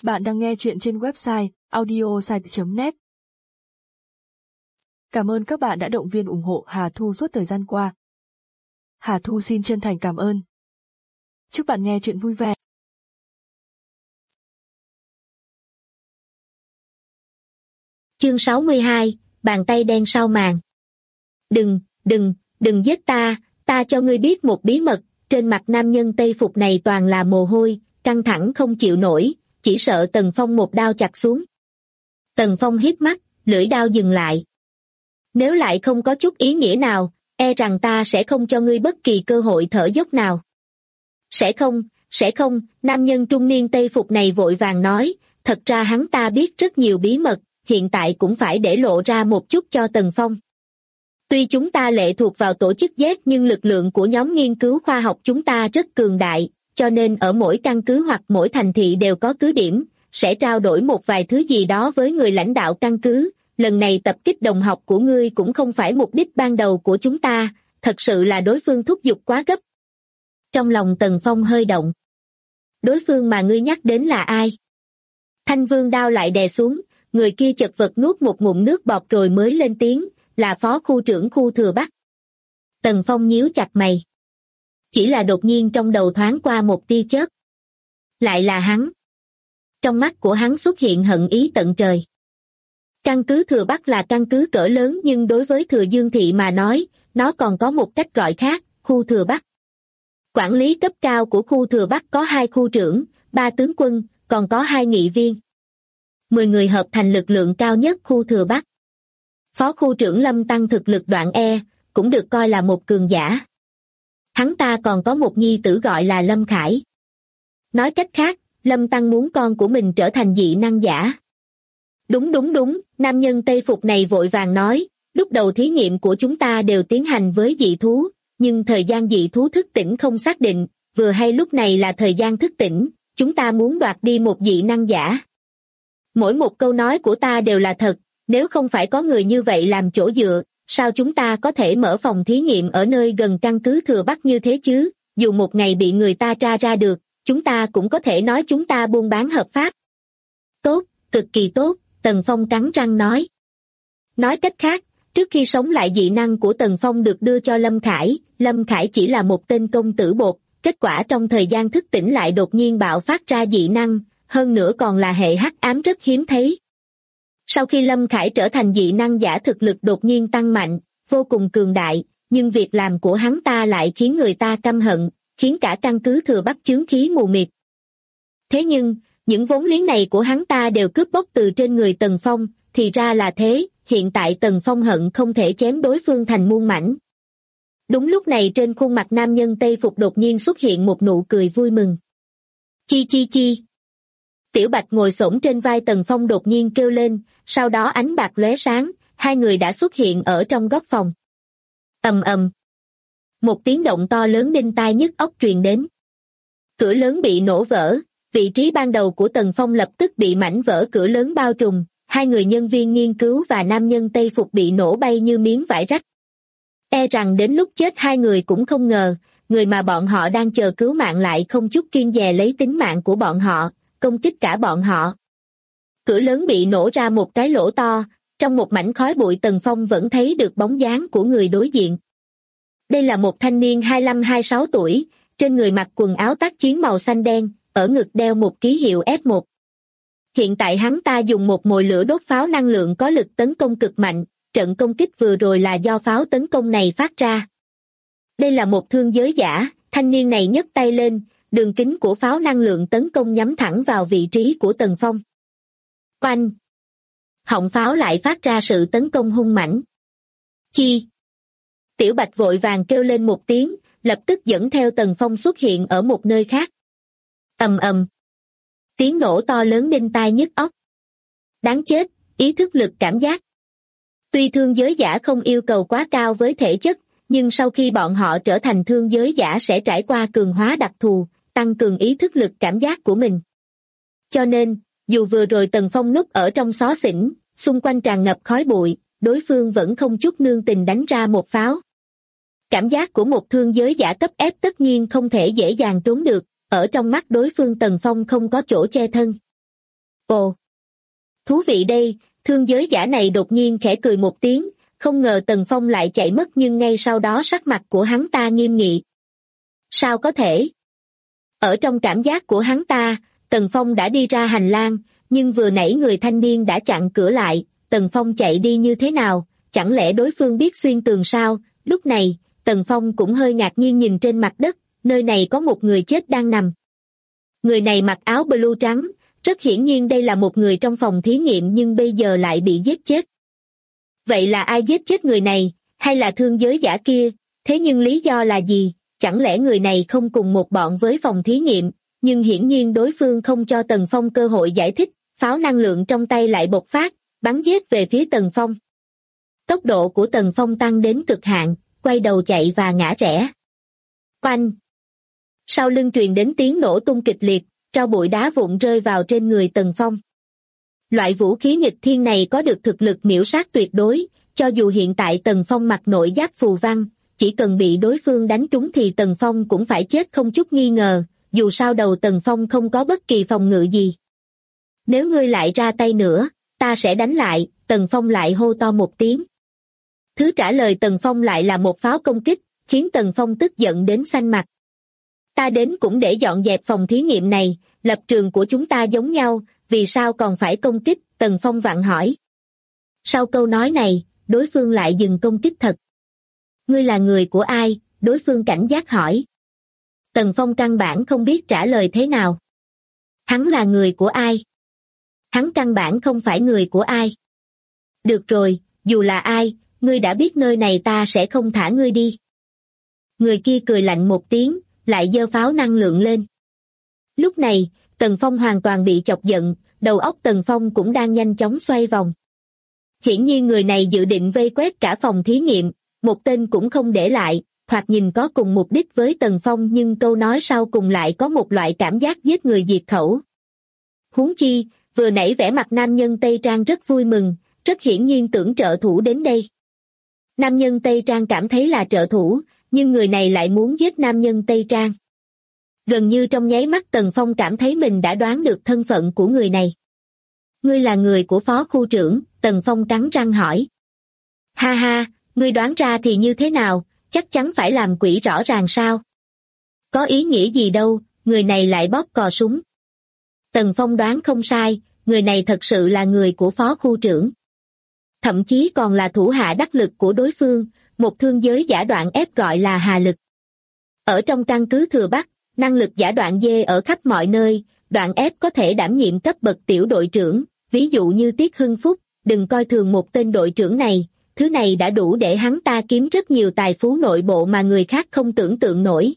Bạn đang nghe chuyện trên website audiosite.net. Cảm ơn các bạn đã động viên ủng hộ Hà Thu suốt thời gian qua. Hà Thu xin chân thành cảm ơn. Chúc bạn nghe chuyện vui vẻ. Chương 62, bàn tay đen sau màn. Đừng giết ta, ta cho ngươi biết một bí mật, trên mặt nam nhân Tây phục này toàn là mồ hôi, căng thẳng không chịu nổi, chỉ sợ Tần Phong một đao chặt xuống. Tần Phong híp mắt, lưỡi đao dừng lại. Nếu lại không có chút ý nghĩa nào, e rằng ta sẽ không cho ngươi bất kỳ cơ hội thở dốc nào. Sẽ không, nam nhân trung niên Tây phục này vội vàng nói, thật ra hắn ta biết rất nhiều bí mật, hiện tại cũng phải để lộ ra một chút cho Tần Phong. Tuy chúng ta lệ thuộc vào tổ chức Z nhưng lực lượng của nhóm nghiên cứu khoa học chúng ta rất cường đại, cho nên ở mỗi căn cứ hoặc mỗi thành thị đều có cứ điểm, sẽ trao đổi một vài thứ gì đó với người lãnh đạo căn cứ. Lần này tập kích đồng học của ngươi cũng không phải mục đích ban đầu của chúng ta, thật sự là đối phương thúc giục quá gấp. Trong lòng Tần Phong hơi động. Đối phương mà ngươi nhắc đến là ai? Thanh Vương đao lại đè xuống, người kia chật vật nuốt một ngụm nước bọt rồi mới lên tiếng, là phó khu trưởng khu Thừa Bắc. Tần Phong nhíu chặt mày. Chỉ là đột nhiên trong đầu thoáng qua một tia chớp. Lại là hắn. Trong mắt của hắn xuất hiện hận ý tận trời. Căn cứ Thừa Bắc là căn cứ cỡ lớn nhưng đối với Thừa Dương Thị mà nói, nó còn có một cách gọi khác, khu Thừa Bắc. Quản lý cấp cao của khu Thừa Bắc có 2 khu trưởng, 3 tướng quân, còn có 2 nghị viên. 10 người hợp thành lực lượng cao nhất khu Thừa Bắc. Phó khu trưởng Lâm Tăng thực lực đoạn E, cũng được coi là một cường giả. Hắn ta còn có một nhi tử gọi là Lâm Khải. Nói cách khác, Lâm Tăng muốn con của mình trở thành dị năng giả. Đúng, nam nhân Tây phục này vội vàng nói, lúc đầu thí nghiệm của chúng ta đều tiến hành với dị thú, nhưng thời gian dị thú thức tỉnh không xác định, vừa hay lúc này là thời gian thức tỉnh, chúng ta muốn đoạt đi một dị năng giả. Mỗi một câu nói của ta đều là thật, nếu không phải có người như vậy làm chỗ dựa, sao chúng ta có thể mở phòng thí nghiệm ở nơi gần căn cứ Thừa Bắc như thế chứ, dù một ngày bị người ta tra ra được, chúng ta cũng có thể nói chúng ta buôn bán hợp pháp. Tốt, cực kỳ tốt, Tần Phong cắn răng nói. Nói cách khác, trước khi sống lại dị năng của Tần Phong được đưa cho Lâm Khải chỉ là một tên công tử bột, kết quả trong thời gian thức tỉnh lại đột nhiên bạo phát ra dị năng, hơn nữa còn là hệ hắc ám rất hiếm thấy. Sau khi Lâm Khải trở thành dị năng giả thực lực đột nhiên tăng mạnh, vô cùng cường đại, nhưng việc làm của hắn ta lại khiến người ta căm hận, khiến cả căn cứ Thừa Bắc chướng khí mù mịt. Thế nhưng, những vốn liếng này của hắn ta đều cướp bóc từ trên người Tần Phong, thì ra là thế, hiện tại Tần Phong hận không thể chém đối phương thành muôn mảnh. Đúng lúc này trên khuôn mặt nam nhân Tây phục đột nhiên xuất hiện một nụ cười vui mừng. Chi. Tiểu Bạch ngồi xổm trên vai Tần Phong đột nhiên kêu lên, sau đó ánh bạc lóe sáng, hai người đã xuất hiện ở trong góc phòng. Ầm. Một tiếng động to lớn đinh tai nhức óc truyền đến. Cửa lớn bị nổ vỡ, vị trí ban đầu của Tần Phong lập tức bị mảnh vỡ cửa lớn bao trùm, hai người nhân viên nghiên cứu và nam nhân Tây phục bị nổ bay như miếng vải rách. E rằng đến lúc chết hai người cũng không ngờ, người mà bọn họ đang chờ cứu mạng lại không chút kiêng dè lấy tính mạng của bọn họ, công kích cả bọn họ. Cửa lớn bị nổ ra một cái lỗ to, trong một mảnh khói bụi Tần Phong vẫn thấy được bóng dáng của người đối diện. Đây là một thanh niên 25-26 tuổi, trên người mặc quần áo tác chiến màu xanh đen, ở ngực đeo một ký hiệu F1. Hiện tại hắn ta dùng một mồi lửa đốt pháo năng lượng có lực tấn công cực mạnh, trận công kích vừa rồi là do pháo tấn công này phát ra. Đây là một thương giới giả, thanh niên này nhấc tay lên, đường kính của pháo năng lượng tấn công nhắm thẳng vào vị trí của Tần Phong. Oanh! Họng pháo lại phát ra sự tấn công hung mãnh. Chi! Tiểu Bạch vội vàng kêu lên một tiếng, lập tức dẫn theo Tần Phong xuất hiện ở một nơi khác. Ầm. Tiếng nổ to lớn đinh tai nhức óc. Đáng chết, ý thức lực cảm giác. Tuy thương giới giả không yêu cầu quá cao với thể chất, nhưng sau khi bọn họ trở thành thương giới giả sẽ trải qua cường hóa đặc thù, tăng cường ý thức lực cảm giác của mình. Cho nên, dù vừa rồi Tần Phong núp ở trong xó xỉnh, xung quanh tràn ngập khói bụi, đối phương vẫn không chút nương tình đánh ra một pháo. Cảm giác của một thương giới giả cấp F tất nhiên không thể dễ dàng trốn được, ở trong mắt đối phương Tần Phong không có chỗ che thân. Ồ! Thú vị đây, thương giới giả này đột nhiên khẽ cười một tiếng, không ngờ Tần Phong lại chạy mất nhưng ngay sau đó sắc mặt của hắn ta nghiêm nghị. Sao có thể? Ở trong cảm giác của hắn ta, Tần Phong đã đi ra hành lang, nhưng vừa nãy người thanh niên đã chặn cửa lại, Tần Phong chạy đi như thế nào, chẳng lẽ đối phương biết xuyên tường sao? Lúc này, Tần Phong cũng hơi ngạc nhiên nhìn trên mặt đất, nơi này có một người chết đang nằm. Người này mặc áo blue trắng, rất hiển nhiên đây là một người trong phòng thí nghiệm nhưng bây giờ lại bị giết chết. Vậy là ai giết chết người này, hay là thương giới giả kia, thế nhưng lý do là gì? Chẳng lẽ người này không cùng một bọn với phòng thí nghiệm, nhưng hiển nhiên đối phương không cho Tần Phong cơ hội giải thích, pháo năng lượng trong tay lại bộc phát, bắn giết về phía Tần Phong. Tốc độ của Tần Phong tăng đến cực hạn, quay đầu chạy và ngã rẽ. Oanh! Sau lưng truyền đến tiếng nổ tung kịch liệt, tro bụi đá vụn rơi vào trên người Tần Phong. Loại vũ khí nghịch thiên này có được thực lực miểu sát tuyệt đối, cho dù hiện tại Tần Phong mặc nội giáp phù văn, chỉ cần bị đối phương đánh trúng thì Tần Phong cũng phải chết không chút nghi ngờ, dù sao đầu Tần Phong không có bất kỳ phòng ngự gì. Nếu ngươi lại ra tay nữa, ta sẽ đánh lại, Tần Phong lại hô to một tiếng. Thứ trả lời Tần Phong lại là một pháo công kích, khiến Tần Phong tức giận đến xanh mặt. Ta đến cũng để dọn dẹp phòng thí nghiệm này, lập trường của chúng ta giống nhau, vì sao còn phải công kích? Tần Phong vặn hỏi. Sau câu nói này, đối phương lại dừng công kích thật. Ngươi là người của ai? Đối phương cảnh giác hỏi. Tần Phong căn bản không biết trả lời thế nào. Hắn là người của ai? Hắn căn bản không phải người của ai. Được rồi, dù là ai, ngươi đã biết nơi này ta sẽ không thả ngươi đi. Người kia cười lạnh một tiếng, lại giơ pháo năng lượng lên. Lúc này, Tần Phong hoàn toàn bị chọc giận, đầu óc Tần Phong cũng đang nhanh chóng xoay vòng. Hiển nhiên người này dự định vây quét cả phòng thí nghiệm, một tên cũng không để lại, hoặc nhìn có cùng mục đích với Tần Phong nhưng câu nói sau cùng lại có một loại cảm giác giết người diệt khẩu. Huống chi, vừa nãy vẻ mặt nam nhân Tây Trang rất vui mừng, rất hiển nhiên tưởng trợ thủ đến đây. Nam nhân Tây Trang cảm thấy là trợ thủ, nhưng người này lại muốn giết nam nhân Tây Trang. Gần như trong nháy mắt Tần Phong cảm thấy mình đã đoán được thân phận của người này. Ngươi là người của phó khu trưởng, Tần Phong cắn răng hỏi. Ha ha, ngươi đoán ra thì như thế nào, chắc chắn phải làm quỷ rõ ràng sao? Có ý nghĩa gì đâu, người này lại bóp cò súng. Tần Phong đoán không sai, người này thật sự là người của phó khu trưởng. Thậm chí còn là thủ hạ đắc lực của đối phương, một thương giới giả đoạn ép gọi là Hà Lực. Ở trong căn cứ Thừa Bắc, năng lực giả đoạn dê ở khắp mọi nơi, đoạn ép có thể đảm nhiệm cấp bậc tiểu đội trưởng, ví dụ như Tiết Hưng Phúc, đừng coi thường một tên đội trưởng này, thứ này đã đủ để hắn ta kiếm rất nhiều tài phú nội bộ mà người khác không tưởng tượng nổi.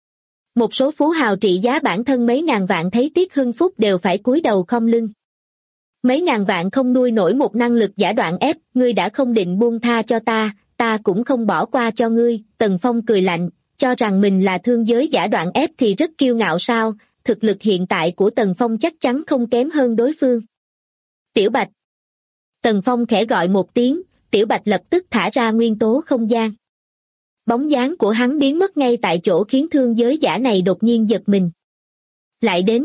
Một số phú hào trị giá bản thân mấy ngàn vạn thấy Tiết Hưng Phúc đều phải cúi đầu khom lưng. Mấy ngàn vạn không nuôi nổi một năng lực giả đoạn ép, ngươi đã không định buông tha cho ta, ta cũng không bỏ qua cho ngươi. Tần Phong cười lạnh, cho rằng mình là thương giới giả đoạn ép thì rất kiêu ngạo sao, thực lực hiện tại của Tần Phong chắc chắn không kém hơn đối phương. Tiểu Bạch. Tần Phong khẽ gọi một tiếng, Tiểu Bạch lập tức thả ra nguyên tố không gian. Bóng dáng của hắn biến mất ngay tại chỗ khiến thương giới giả này đột nhiên giật mình. Lại đến.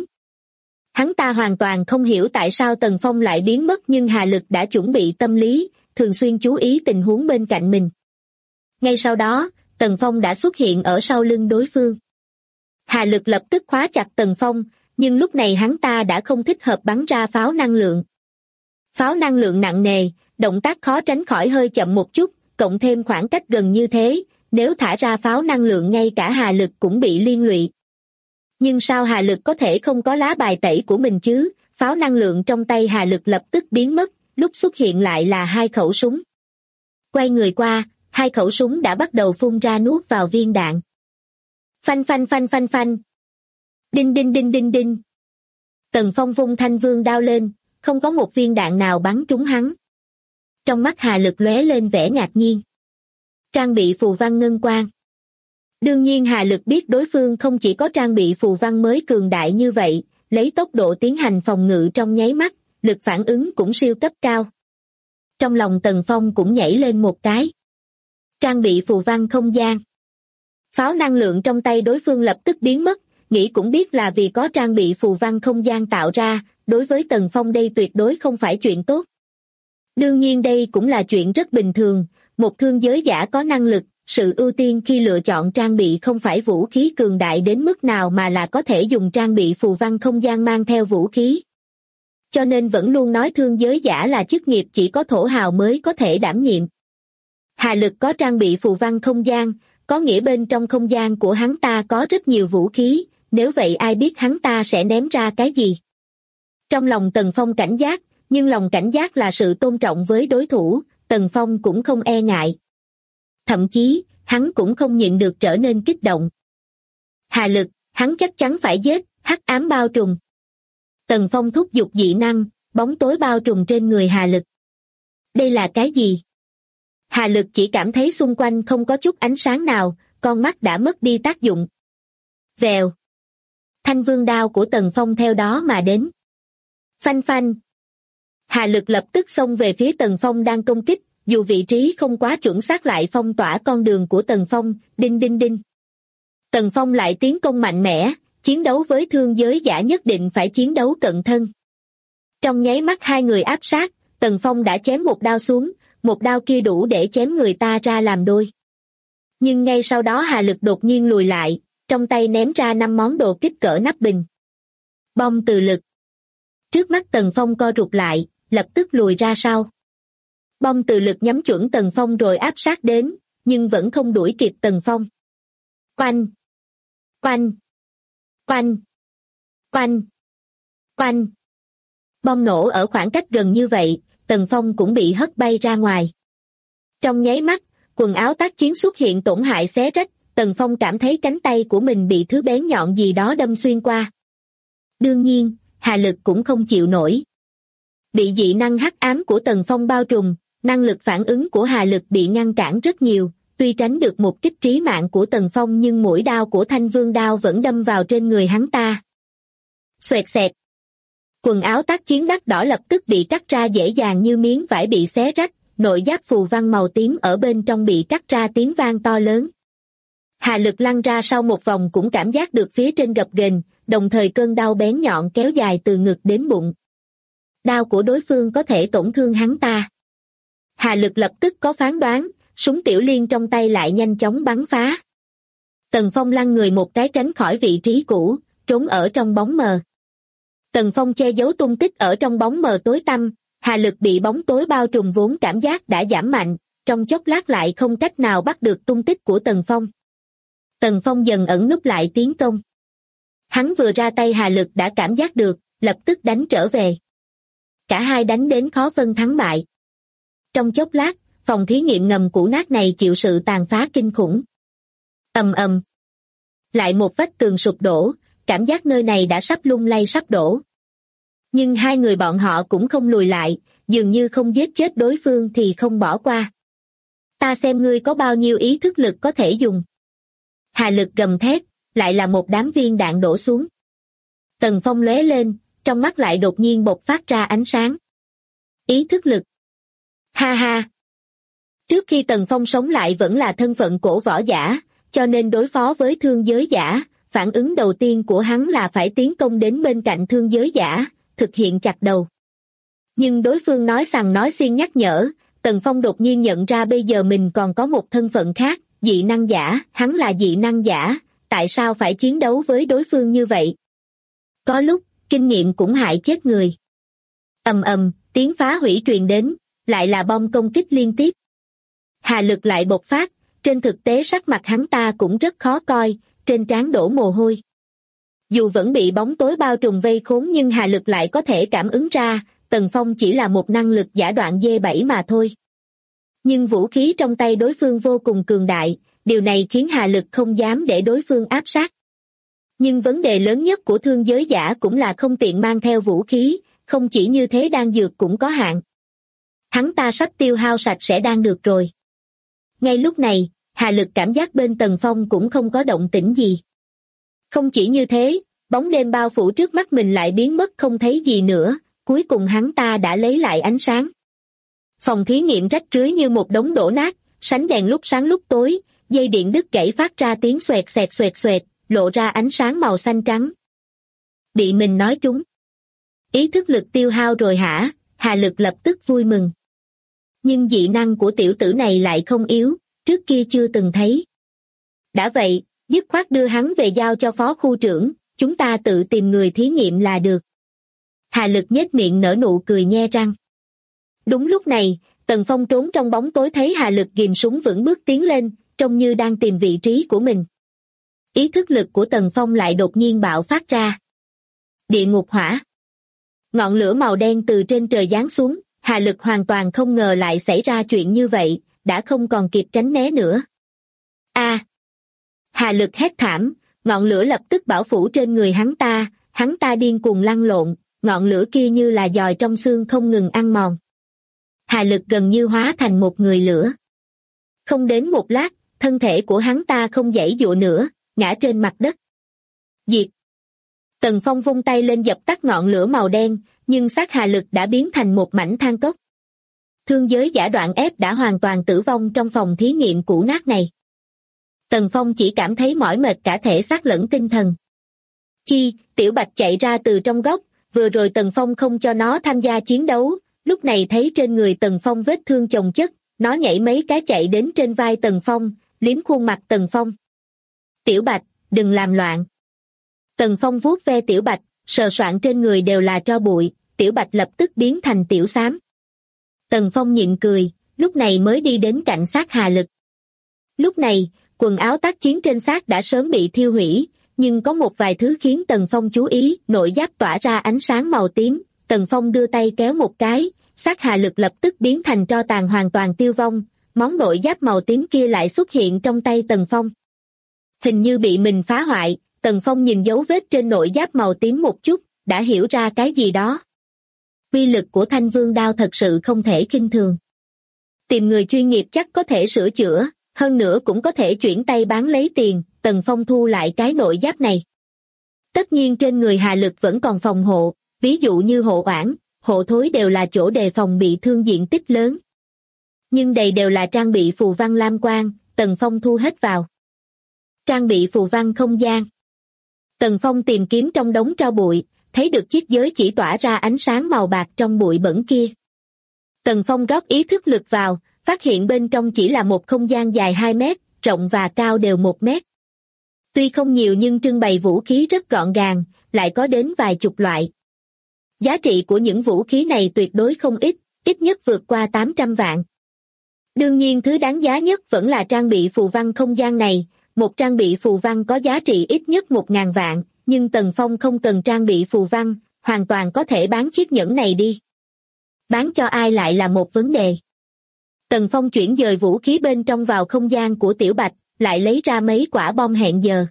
Hắn ta hoàn toàn không hiểu tại sao Tần Phong lại biến mất nhưng Hà Lực đã chuẩn bị tâm lý, thường xuyên chú ý tình huống bên cạnh mình. Ngay sau đó, Tần Phong đã xuất hiện ở sau lưng đối phương. Hà Lực lập tức khóa chặt Tần Phong, nhưng lúc này hắn ta đã không thích hợp bắn ra pháo năng lượng. Pháo năng lượng nặng nề, động tác khó tránh khỏi hơi chậm một chút, cộng thêm khoảng cách gần như thế, nếu thả ra pháo năng lượng ngay cả Hà Lực cũng bị liên lụy. Nhưng sao Hà Lực có thể không có lá bài tẩy của mình chứ? Pháo năng lượng trong tay Hà Lực lập tức biến mất, lúc xuất hiện lại là hai khẩu súng. Quay người qua, hai khẩu súng đã bắt đầu phun ra nuốt vào viên đạn. Phanh phanh phanh phanh phanh. Đinh đinh đinh đinh đinh. Tần Phong vung thanh vương đao lên, không có một viên đạn nào bắn trúng hắn. Trong mắt Hà Lực lóe lên vẻ ngạc nhiên. Trang bị phù văn ngân quang. Đương nhiên Hà Lực biết đối phương không chỉ có trang bị phù văn mới cường đại như vậy, lấy tốc độ tiến hành phòng ngự trong nháy mắt, lực phản ứng cũng siêu cấp cao. Trong lòng Tần Phong cũng nhảy lên một cái. Trang bị phù văn không gian. Pháo năng lượng trong tay đối phương lập tức biến mất, nghĩ cũng biết là vì có trang bị phù văn không gian tạo ra, đối với Tần Phong đây tuyệt đối không phải chuyện tốt. Đương nhiên đây cũng là chuyện rất bình thường, một thương giới giả có năng lực, sự ưu tiên khi lựa chọn trang bị không phải vũ khí cường đại đến mức nào mà là có thể dùng trang bị phù văn không gian mang theo vũ khí. Cho nên vẫn luôn nói thương giới giả là chức nghiệp chỉ có thổ hào mới có thể đảm nhiệm. Hà Lực có trang bị phù văn không gian, có nghĩa bên trong không gian của hắn ta có rất nhiều vũ khí, nếu vậy ai biết hắn ta sẽ ném ra cái gì. Trong lòng Tần Phong cảnh giác, nhưng lòng cảnh giác là sự tôn trọng với đối thủ, Tần Phong cũng không e ngại. Thậm chí, hắn cũng không nhịn được trở nên kích động. Hà Lực, hắn chắc chắn phải giết, hắc ám bao trùm. Tần Phong thúc giục dị năng, bóng tối bao trùm trên người Hà Lực. Đây là cái gì? Hà Lực chỉ cảm thấy xung quanh không có chút ánh sáng nào, con mắt đã mất đi tác dụng. Vèo. Thanh vương đao của Tần Phong theo đó mà đến. Phanh phanh. Hà Lực lập tức xông về phía Tần Phong đang công kích, dù vị trí không quá chuẩn xác lại phong tỏa con đường của Tần Phong, đinh đinh đinh. Tần Phong lại tiến công mạnh mẽ, chiến đấu với thương giới giả nhất định phải chiến đấu cận thân. Trong nháy mắt hai người áp sát, Tần Phong đã chém một đao xuống, một đao kia đủ để chém người ta ra làm đôi. Nhưng ngay sau đó Hà Lực đột nhiên lùi lại, trong tay ném ra 5 món đồ kích cỡ nắp bình. Bom từ lực. Trước mắt Tần Phong co rụt lại, lập tức lùi ra sau. Bom từ lực nhắm chuẩn Tần Phong rồi áp sát đến, nhưng vẫn không đuổi kịp Tần Phong. Oanh! Oanh! Oanh! Oanh! Oanh! Bom nổ ở khoảng cách gần như vậy, Tần Phong cũng bị hất bay ra ngoài. Trong nháy mắt, quần áo tác chiến xuất hiện tổn hại xé rách, Tần Phong cảm thấy cánh tay của mình bị thứ bén nhọn gì đó đâm xuyên qua. Đương nhiên, Hà Lực cũng không chịu nổi. Bị dị năng hắc ám của Tần Phong bao trùm, năng lực phản ứng của Hà Lực bị ngăn cản rất nhiều, tuy tránh được một kích trí mạng của Tần Phong nhưng mũi đao của Thanh Vương đao vẫn đâm vào trên người hắn ta. Xoẹt xẹt. Quần áo tác chiến đắt đỏ lập tức bị cắt ra dễ dàng như miếng vải bị xé rách, nội giáp phù văn màu tím ở bên trong bị cắt ra tiếng vang to lớn. Hà Lực lăn ra sau một vòng cũng cảm giác được phía trên gập ghềnh, đồng thời cơn đau bén nhọn kéo dài từ ngực đến bụng. Đao của đối phương có thể tổn thương hắn ta. Hà Lực lập tức có phán đoán, súng tiểu liên trong tay lại nhanh chóng bắn phá. Tần Phong lăn người một cái tránh khỏi vị trí cũ, trốn ở trong bóng mờ. Tần Phong che giấu tung tích ở trong bóng mờ tối tăm, Hà Lực bị bóng tối bao trùm vốn cảm giác đã giảm mạnh, trong chốc lát lại không cách nào bắt được tung tích của Tần Phong. Tần Phong dần ẩn núp lại tiến công. Hắn vừa ra tay Hà Lực đã cảm giác được, lập tức đánh trở về. Cả hai đánh đến khó phân thắng bại. Trong chốc lát, phòng thí nghiệm ngầm cũ nát này chịu sự tàn phá kinh khủng. Ầm ầm. Lại một vách tường sụp đổ, cảm giác nơi này đã sắp lung lay sắp đổ. Nhưng hai người bọn họ cũng không lùi lại, dường như không giết chết đối phương thì không bỏ qua. Ta xem ngươi có bao nhiêu ý thức lực có thể dùng. Hà Lực gầm thét, lại là một đám viên đạn đổ xuống. Tần Phong lóe lên, trong mắt lại đột nhiên bộc phát ra ánh sáng. Ý thức lực. Ha ha. Trước khi Tần Phong sống lại vẫn là thân phận cổ võ giả, cho nên đối phó với thương giới giả, phản ứng đầu tiên của hắn là phải tiến công đến bên cạnh thương giới giả, thực hiện chặt đầu. Nhưng đối phương nói sằng nói xiên nhắc nhở, Tần Phong đột nhiên nhận ra bây giờ mình còn có một thân phận khác, dị năng giả, hắn là dị năng giả, tại sao phải chiến đấu với đối phương như vậy? Có lúc, kinh nghiệm cũng hại chết người. Ầm ầm, tiếng phá hủy truyền đến, lại là bom công kích liên tiếp. Hà Lực lại bộc phát, trên thực tế sắc mặt hắn ta cũng rất khó coi, trên trán đổ mồ hôi. Dù vẫn bị bóng tối bao trùm vây khốn nhưng Hà Lực lại có thể cảm ứng ra, Tần Phong chỉ là một năng lực giả đoạn D7 mà thôi. Nhưng vũ khí trong tay đối phương vô cùng cường đại, điều này khiến Hà Lực không dám để đối phương áp sát. Nhưng vấn đề lớn nhất của thương giới giả cũng là không tiện mang theo vũ khí, không chỉ như thế đan dược cũng có hạn. Hắn ta sắp tiêu hao sạch sẽ đan được rồi. Ngay lúc này, Hà Lực cảm giác bên Tần Phong cũng không có động tĩnh gì. Không chỉ như thế, bóng đêm bao phủ trước mắt mình lại biến mất không thấy gì nữa, cuối cùng hắn ta đã lấy lại ánh sáng. Phòng thí nghiệm rách rưới như một đống đổ nát, sánh đèn lúc sáng lúc tối, dây điện đứt gãy phát ra tiếng xoẹt xoẹt, lộ ra ánh sáng màu xanh trắng. Bị mình nói trúng. Ý thức lực tiêu hao rồi hả? Hà Lực lập tức vui mừng. Nhưng dị năng của tiểu tử này lại không yếu, trước kia chưa từng thấy. Đã vậy, dứt khoát đưa hắn về giao cho phó khu trưởng, chúng ta tự tìm người thí nghiệm là được. Hà Lực nhếch miệng nở nụ cười nhe răng. Đúng lúc này, Tần Phong trốn trong bóng tối thấy Hà Lực ghìm súng vững bước tiến lên, trông như đang tìm vị trí của mình. Ý thức lực của Tần Phong lại đột nhiên bạo phát ra. Địa ngục hỏa. Ngọn lửa màu đen từ trên trời giáng xuống, Hà Lực hoàn toàn không ngờ lại xảy ra chuyện như vậy, đã không còn kịp tránh né nữa. A! Hà Lực hét thảm, ngọn lửa lập tức bao phủ trên người hắn ta điên cuồng lăn lộn, ngọn lửa kia như là giòi trong xương không ngừng ăn mòn. Hà Lực gần như hóa thành một người lửa. Không đến một lát, thân thể của hắn ta không giãy giụa nữa, ngã trên mặt đất. Diệt! Tần Phong vung tay lên dập tắt ngọn lửa màu đen, nhưng xác Hà Lực đã biến thành một mảnh than cốc. Thương giới giả Đoạn Ép đã hoàn toàn tử vong trong phòng thí nghiệm cũ nát này. Tần Phong chỉ cảm thấy mỏi mệt cả thể xác lẫn tinh thần. Tiểu Bạch chạy ra từ trong góc, vừa rồi Tần Phong không cho nó tham gia chiến đấu, lúc này thấy trên người Tần Phong vết thương chồng chất, nó nhảy mấy cái chạy đến trên vai Tần Phong, liếm khuôn mặt Tần Phong. Tiểu Bạch, đừng làm loạn. Tần Phong vuốt ve Tiểu Bạch, sờ soạng trên người đều là tro bụi, Tiểu Bạch lập tức biến thành tiểu xám. Tần Phong nhịn cười, lúc này mới đi đến cạnh xác Hà Lực. Lúc này, quần áo tác chiến trên xác đã sớm bị thiêu hủy, nhưng có một vài thứ khiến Tần Phong chú ý, nội giáp tỏa ra ánh sáng màu tím, Tần Phong đưa tay kéo một cái, xác Hà Lực lập tức biến thành tro tàn hoàn toàn tiêu vong, món nội giáp màu tím kia lại xuất hiện trong tay Tần Phong. Hình như bị mình phá hoại, Tần Phong nhìn dấu vết trên nội giáp màu tím một chút, đã hiểu ra cái gì đó. Uy lực của Thanh Vương đao thật sự không thể khinh thường. Tìm người chuyên nghiệp chắc có thể sửa chữa, hơn nữa cũng có thể chuyển tay bán lấy tiền, Tần Phong thu lại cái nội giáp này. Tất nhiên trên người Hà Lực vẫn còn phòng hộ, ví dụ như hộ oản, hộ thối đều là chỗ đề phòng bị thương diện tích lớn. Nhưng đây đều là trang bị phù văn lam quang, Tần Phong thu hết vào. Trang bị phù văn không gian. Tần Phong tìm kiếm trong đống tro bụi, thấy được chiếc giới chỉ tỏa ra ánh sáng màu bạc trong bụi bẩn kia. Tần Phong rót ý thức lực vào, phát hiện bên trong chỉ là một không gian dài 2 mét, rộng và cao đều 1 mét. Tuy không nhiều nhưng trưng bày vũ khí rất gọn gàng, lại có đến vài chục loại. Giá trị của những vũ khí này tuyệt đối không ít, ít nhất vượt qua 800 vạn. Đương nhiên thứ đáng giá nhất vẫn là trang bị phù văn không gian này, một trang bị phù văn có giá trị ít nhất 1.000 vạn, nhưng Tần Phong không cần trang bị phù văn, hoàn toàn có thể bán chiếc nhẫn này đi. Bán cho ai lại là một vấn đề. Tần Phong chuyển dời vũ khí bên trong vào không gian của Tiểu Bạch, lại lấy ra mấy quả bom hẹn giờ.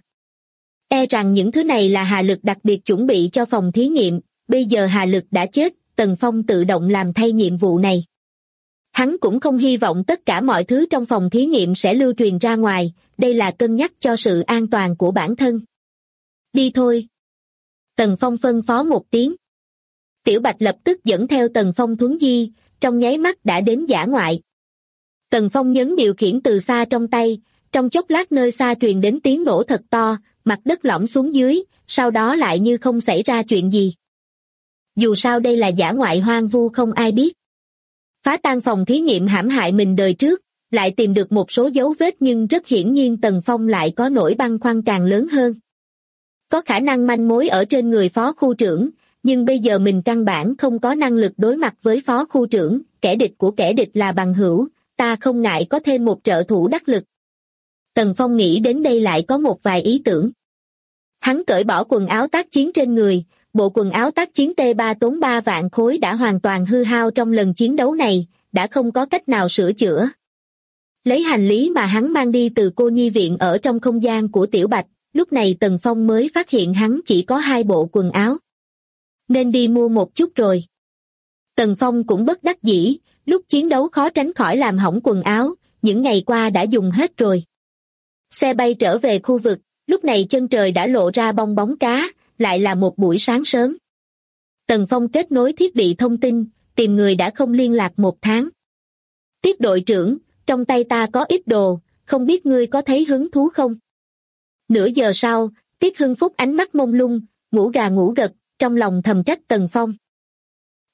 E rằng những thứ này là Hà Lực đặc biệt chuẩn bị cho phòng thí nghiệm, bây giờ Hà Lực đã chết, Tần Phong tự động làm thay nhiệm vụ này. Hắn cũng không hy vọng tất cả mọi thứ trong phòng thí nghiệm sẽ lưu truyền ra ngoài, đây là cân nhắc cho sự an toàn của bản thân. Đi thôi. Tần Phong phân phó một tiếng. Tiểu Bạch lập tức dẫn theo Tần Phong thuấn di, trong nháy mắt đã đến dã ngoại. Tần Phong nhấn điều khiển từ xa trong tay, trong chốc lát nơi xa truyền đến tiếng nổ thật to, mặt đất lõm xuống dưới, sau đó lại như không xảy ra chuyện gì. Dù sao đây là dã ngoại hoang vu không ai biết. Phá tan phòng thí nghiệm hãm hại mình đời trước, lại tìm được một số dấu vết nhưng rất hiển nhiên Tần Phong lại có nỗi băn khoăn càng lớn hơn. Có khả năng manh mối ở trên người phó khu trưởng, nhưng bây giờ mình căn bản không có năng lực đối mặt với phó khu trưởng, kẻ địch của kẻ địch là bằng hữu, ta không ngại có thêm một trợ thủ đắc lực. Tần Phong nghĩ đến đây lại có một vài ý tưởng. Hắn cởi bỏ quần áo tác chiến trên người, bộ quần áo tác chiến T3 tốn 3 vạn khối đã hoàn toàn hư hao trong lần chiến đấu này, đã không có cách nào sửa chữa. Lấy hành lý mà hắn mang đi từ cô nhi viện ở trong không gian của Tiểu Bạch, lúc này Tần Phong mới phát hiện hắn chỉ có 2 bộ quần áo. Nên đi mua một chút rồi. Tần Phong cũng bất đắc dĩ, lúc chiến đấu khó tránh khỏi làm hỏng quần áo, những ngày qua đã dùng hết rồi. Xe bay trở về khu vực, lúc này chân trời đã lộ ra bong bóng cá, lại là một buổi sáng sớm. Tần Phong kết nối thiết bị thông tin, tìm người đã không liên lạc 1 tháng. Tiết đội trưởng, trong tay ta có ít đồ, không biết ngươi có thấy hứng thú không? Nửa giờ sau, Tiết Hưng Phúc ánh mắt mông lung, ngủ gà ngủ gật, trong lòng thầm trách Tần Phong.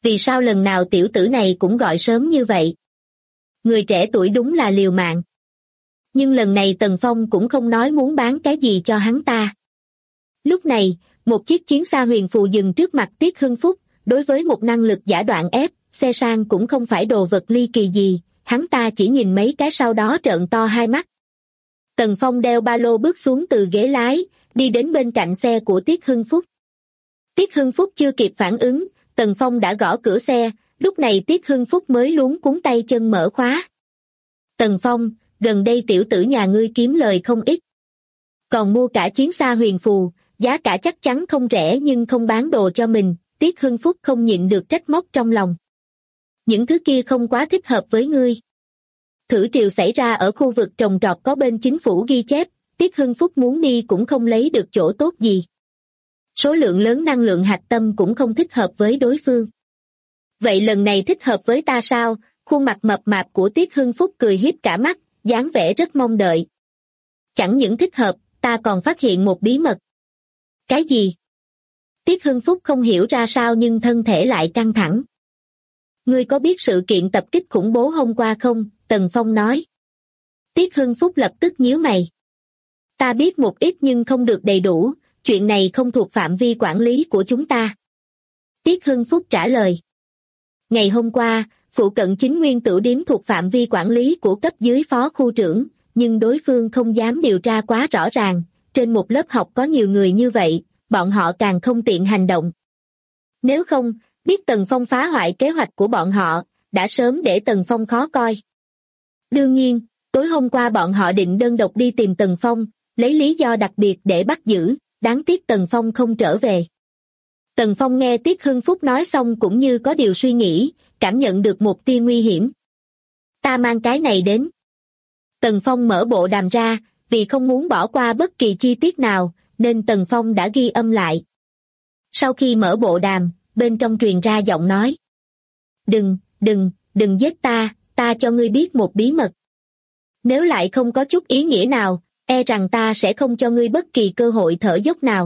Vì sao lần nào tiểu tử này cũng gọi sớm như vậy? Người trẻ tuổi đúng là liều mạng. Nhưng lần này Tần Phong cũng không nói muốn bán cái gì cho hắn ta. Lúc này, một chiếc chiến xa huyền phù dừng trước mặt Tiết Hưng Phúc, đối với một năng lực giả đoạn ép, xe sang cũng không phải đồ vật ly kỳ gì, hắn ta chỉ nhìn mấy cái sau đó trợn to hai mắt. Tần Phong đeo ba lô bước xuống từ ghế lái, đi đến bên cạnh xe của Tiết Hưng Phúc. Tiết Hưng Phúc chưa kịp phản ứng, Tần Phong đã gõ cửa xe, lúc này Tiết Hưng Phúc mới luống cuống tay chân mở khóa. Tần Phong, gần đây tiểu tử nhà ngươi kiếm lời không ít. Còn mua cả chiến xa huyền phù, giá cả chắc chắn không rẻ nhưng không bán đồ cho mình, Tiết Hưng Phúc không nhịn được trách móc trong lòng. Những thứ kia không quá thích hợp với ngươi. Thử triều xảy ra ở khu vực trồng trọt có bên chính phủ ghi chép, Tiết Hưng Phúc muốn đi cũng không lấy được chỗ tốt gì. Số lượng lớn năng lượng hạch tâm cũng không thích hợp với đối phương. Vậy lần này thích hợp với ta sao? Khuôn mặt mập mạp của Tiết Hưng Phúc cười hiếp cả mắt, dáng vẻ rất mong đợi. Chẳng những thích hợp, ta còn phát hiện một bí mật. Cái gì? Tiết Hưng Phúc không hiểu ra sao nhưng thân thể lại căng thẳng. Ngươi có biết sự kiện tập kích khủng bố hôm qua không? Tần Phong nói. Tiết Hưng Phúc lập tức nhíu mày. Ta biết một ít nhưng không được đầy đủ, chuyện này không thuộc phạm vi quản lý của chúng ta. Tiết Hưng Phúc trả lời. Ngày hôm qua, phụ cận chính nguyên tử điếm thuộc phạm vi quản lý của cấp dưới phó khu trưởng, nhưng đối phương không dám điều tra quá rõ ràng, trên một lớp học có nhiều người như vậy, bọn họ càng không tiện hành động. Nếu không, biết Tần Phong phá hoại kế hoạch của bọn họ, đã sớm để Tần Phong khó coi. Đương nhiên, tối hôm qua bọn họ định đơn độc đi tìm Tần Phong, lấy lý do đặc biệt để bắt giữ, đáng tiếc Tần Phong không trở về. Tần Phong nghe Tiết Hưng Phúc nói xong cũng như có điều suy nghĩ, cảm nhận được một tia nguy hiểm. Ta mang cái này đến. Tần Phong mở bộ đàm ra, vì không muốn bỏ qua bất kỳ chi tiết nào, nên Tần Phong đã ghi âm lại. Sau khi mở bộ đàm, bên trong truyền ra giọng nói. Đừng giết ta, ta cho ngươi biết một bí mật. Nếu lại không có chút ý nghĩa nào, e rằng ta sẽ không cho ngươi bất kỳ cơ hội thở dốc nào.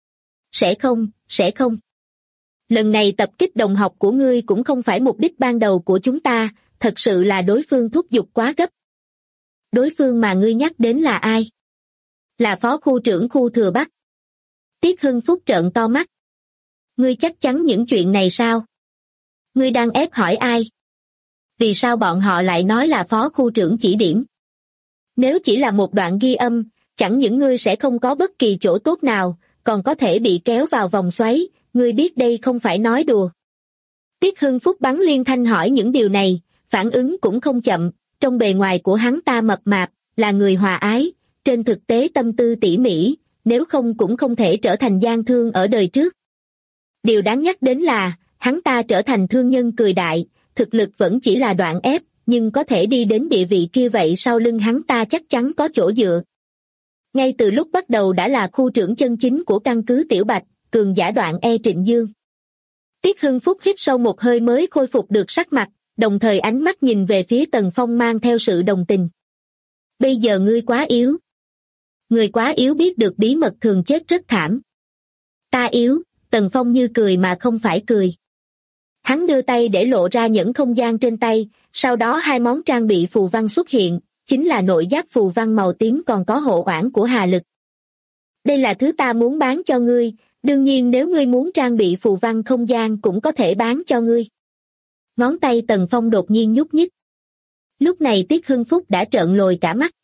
Sẽ không. Lần này tập kích đồng học của ngươi cũng không phải mục đích ban đầu của chúng ta, thật sự là đối phương thúc giục quá gấp. Đối phương mà ngươi nhắc đến là ai? Là phó khu trưởng khu Thừa Bắc. Tiết Hưng Phúc trợn to mắt. Ngươi chắc chắn những chuyện này sao? Ngươi đang ép hỏi ai? Vì sao bọn họ lại nói là phó khu trưởng chỉ điểm? Nếu chỉ là một đoạn ghi âm, chẳng những ngươi sẽ không có bất kỳ chỗ tốt nào, còn có thể bị kéo vào vòng xoáy, ngươi biết đây không phải nói đùa. Tiết Hưng Phúc bắn liên thanh hỏi những điều này, phản ứng cũng không chậm, trong bề ngoài của hắn ta mập mạp, là người hòa ái, trên thực tế tâm tư tỉ mỉ, nếu không cũng không thể trở thành gian thương ở đời trước. Điều đáng nhắc đến là, hắn ta trở thành thương nhân cười đại, thực lực vẫn chỉ là đoạn ép, nhưng có thể đi đến địa vị kia vậy sau lưng hắn ta chắc chắn có chỗ dựa. Ngay từ lúc bắt đầu đã là khu trưởng chân chính của căn cứ Tiểu Bạch, cường giả đoạn E Trịnh Dương. Tiết Hưng Phúc hít sâu một hơi mới khôi phục được sắc mặt, đồng thời ánh mắt nhìn về phía Tần Phong mang theo sự đồng tình. Bây giờ ngươi quá yếu. Người quá yếu biết được bí mật thường chết rất thảm. Ta yếu, Tần Phong như cười mà không phải cười. Hắn đưa tay để lộ ra những không gian trên tay, sau đó hai món trang bị phù văn xuất hiện, chính là nội giáp phù văn màu tím còn có hộ oản của Hà Lực. Đây là thứ ta muốn bán cho ngươi, đương nhiên nếu ngươi muốn trang bị phù văn không gian cũng có thể bán cho ngươi. Ngón tay Tần Phong đột nhiên nhúc nhích. Lúc này Tiết Hưng Phúc đã trợn lồi cả mắt.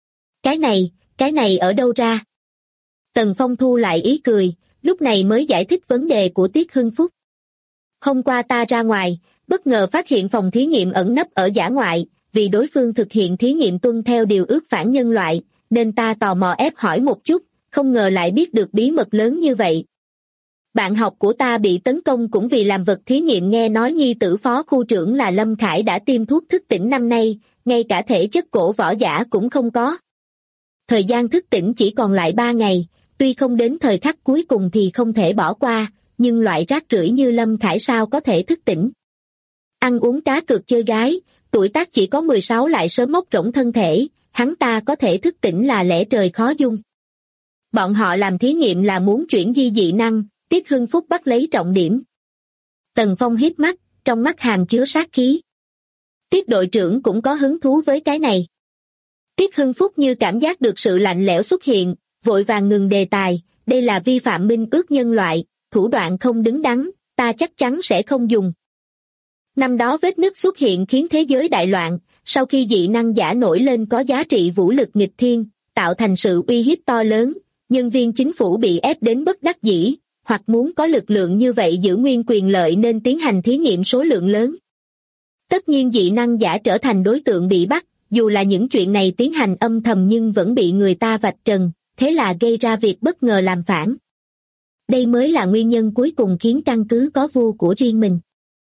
Cái này ở đâu ra? Tần Phong thu lại ý cười, lúc này mới giải thích vấn đề của Tiết Hưng Phúc. Hôm qua ta ra ngoài, bất ngờ phát hiện phòng thí nghiệm ẩn nấp ở dã ngoại, vì đối phương thực hiện thí nghiệm tuân theo điều ước phản nhân loại, nên ta tò mò ép hỏi một chút, không ngờ lại biết được bí mật lớn như vậy. Bạn học của ta bị tấn công cũng vì làm vật thí nghiệm, nghe nói nhi tử phó khu trưởng là Lâm Khải đã tiêm thuốc thức tỉnh năm nay, ngay cả thể chất cổ võ giả cũng không có. Thời gian thức tỉnh chỉ còn lại 3 ngày, tuy không đến thời khắc cuối cùng thì không thể bỏ qua, nhưng loại rác rưởi như Lâm Khải sao có thể thức tỉnh. Ăn uống cá cược chơi gái, tuổi tác chỉ có 16 lại sớm móc rỗng thân thể, hắn ta có thể thức tỉnh là lẽ trời khó dung. Bọn họ làm thí nghiệm là muốn chuyển di dị năng, Tiết Hưng Phúc bắt lấy trọng điểm. Tần Phong hít mắt, trong mắt hàm chứa sát khí. Tiết đội trưởng cũng có hứng thú với cái này. Tiết Hưng Phúc như cảm giác được sự lạnh lẽo xuất hiện, vội vàng ngừng đề tài, đây là vi phạm minh ước nhân loại, thủ đoạn không đứng đắn, ta chắc chắn sẽ không dùng. Năm đó vết nứt xuất hiện khiến thế giới đại loạn, sau khi dị năng giả nổi lên có giá trị vũ lực nghịch thiên, tạo thành sự uy hiếp to lớn, nhân viên chính phủ bị ép đến bất đắc dĩ, hoặc muốn có lực lượng như vậy giữ nguyên quyền lợi nên tiến hành thí nghiệm số lượng lớn. Tất nhiên dị năng giả trở thành đối tượng bị bắt, dù là những chuyện này tiến hành âm thầm nhưng vẫn bị người ta vạch trần, thế là gây ra việc bất ngờ làm phản. Đây mới là nguyên nhân cuối cùng khiến căn cứ có vua của riêng mình.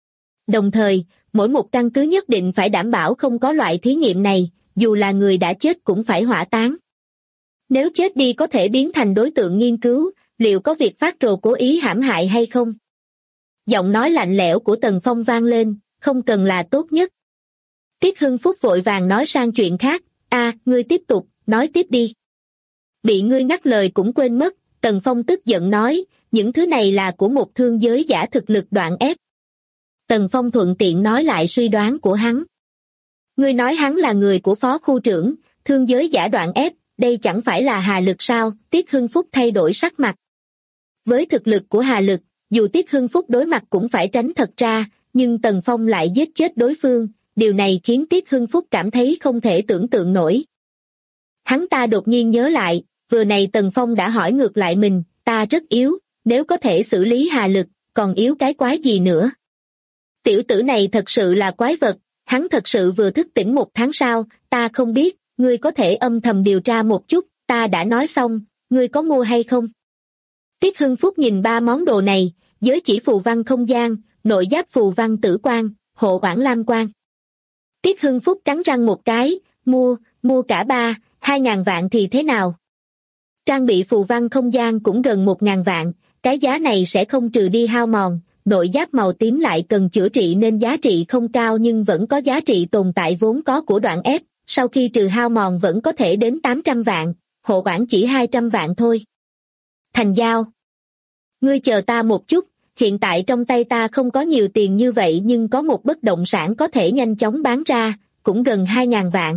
Đồng thời, mỗi một căn cứ nhất định phải đảm bảo không có loại thí nghiệm này, dù là người đã chết cũng phải hỏa táng. Nếu chết đi có thể biến thành đối tượng nghiên cứu, liệu có việc phát rồ cố ý hãm hại hay không? Giọng nói lạnh lẽo của Tần Phong vang lên, không cần là tốt nhất. Tiết Hưng Phúc vội vàng nói sang chuyện khác, ngươi tiếp tục, nói tiếp đi. Bị ngươi ngắt lời cũng quên mất, Tần Phong tức giận nói, những thứ này là của một thương giới giả thực lực đoạn ép. Tần Phong thuận tiện nói lại suy đoán của hắn. Ngươi nói hắn là người của phó khu trưởng, thương giới giả đoạn ép, đây chẳng phải là Hà Lực sao? Tiết Hưng Phúc thay đổi sắc mặt. Với thực lực của Hà Lực, dù Tiết Hưng Phúc đối mặt cũng phải tránh thật ra, nhưng Tần Phong lại giết chết đối phương, điều này khiến Tiết Hưng Phúc cảm thấy không thể tưởng tượng nổi. Hắn ta đột nhiên nhớ lại, vừa này Tần Phong đã hỏi ngược lại mình, ta rất yếu, nếu có thể xử lý Hà Lực, còn yếu cái quái gì nữa? Tiểu tử này thật sự là quái vật, hắn thật sự vừa thức tỉnh 1 tháng sau, ta không biết, ngươi có thể âm thầm điều tra một chút, ta đã nói xong, ngươi có mua hay không? Tiết Hưng Phúc nhìn 3 món đồ này, giới chỉ phù văn không gian, nội giáp phù văn tử quang, hộ bản lam quang. Tiết Hưng Phúc cắn răng một cái, mua cả 2.000 vạn thì thế nào? Trang bị phù văn không gian cũng gần 1.000 vạn, cái giá này sẽ không trừ đi hao mòn, nội giáp màu tím lại cần chữa trị nên giá trị không cao nhưng vẫn có giá trị tồn tại vốn có của đoạn ép, sau khi trừ hao mòn vẫn có thể đến 800 vạn, hộ bản chỉ 200 vạn thôi. Thành giao. Ngươi chờ ta một chút, hiện tại trong tay ta không có nhiều tiền như vậy nhưng có một bất động sản có thể nhanh chóng bán ra, cũng gần 2.000 vạn.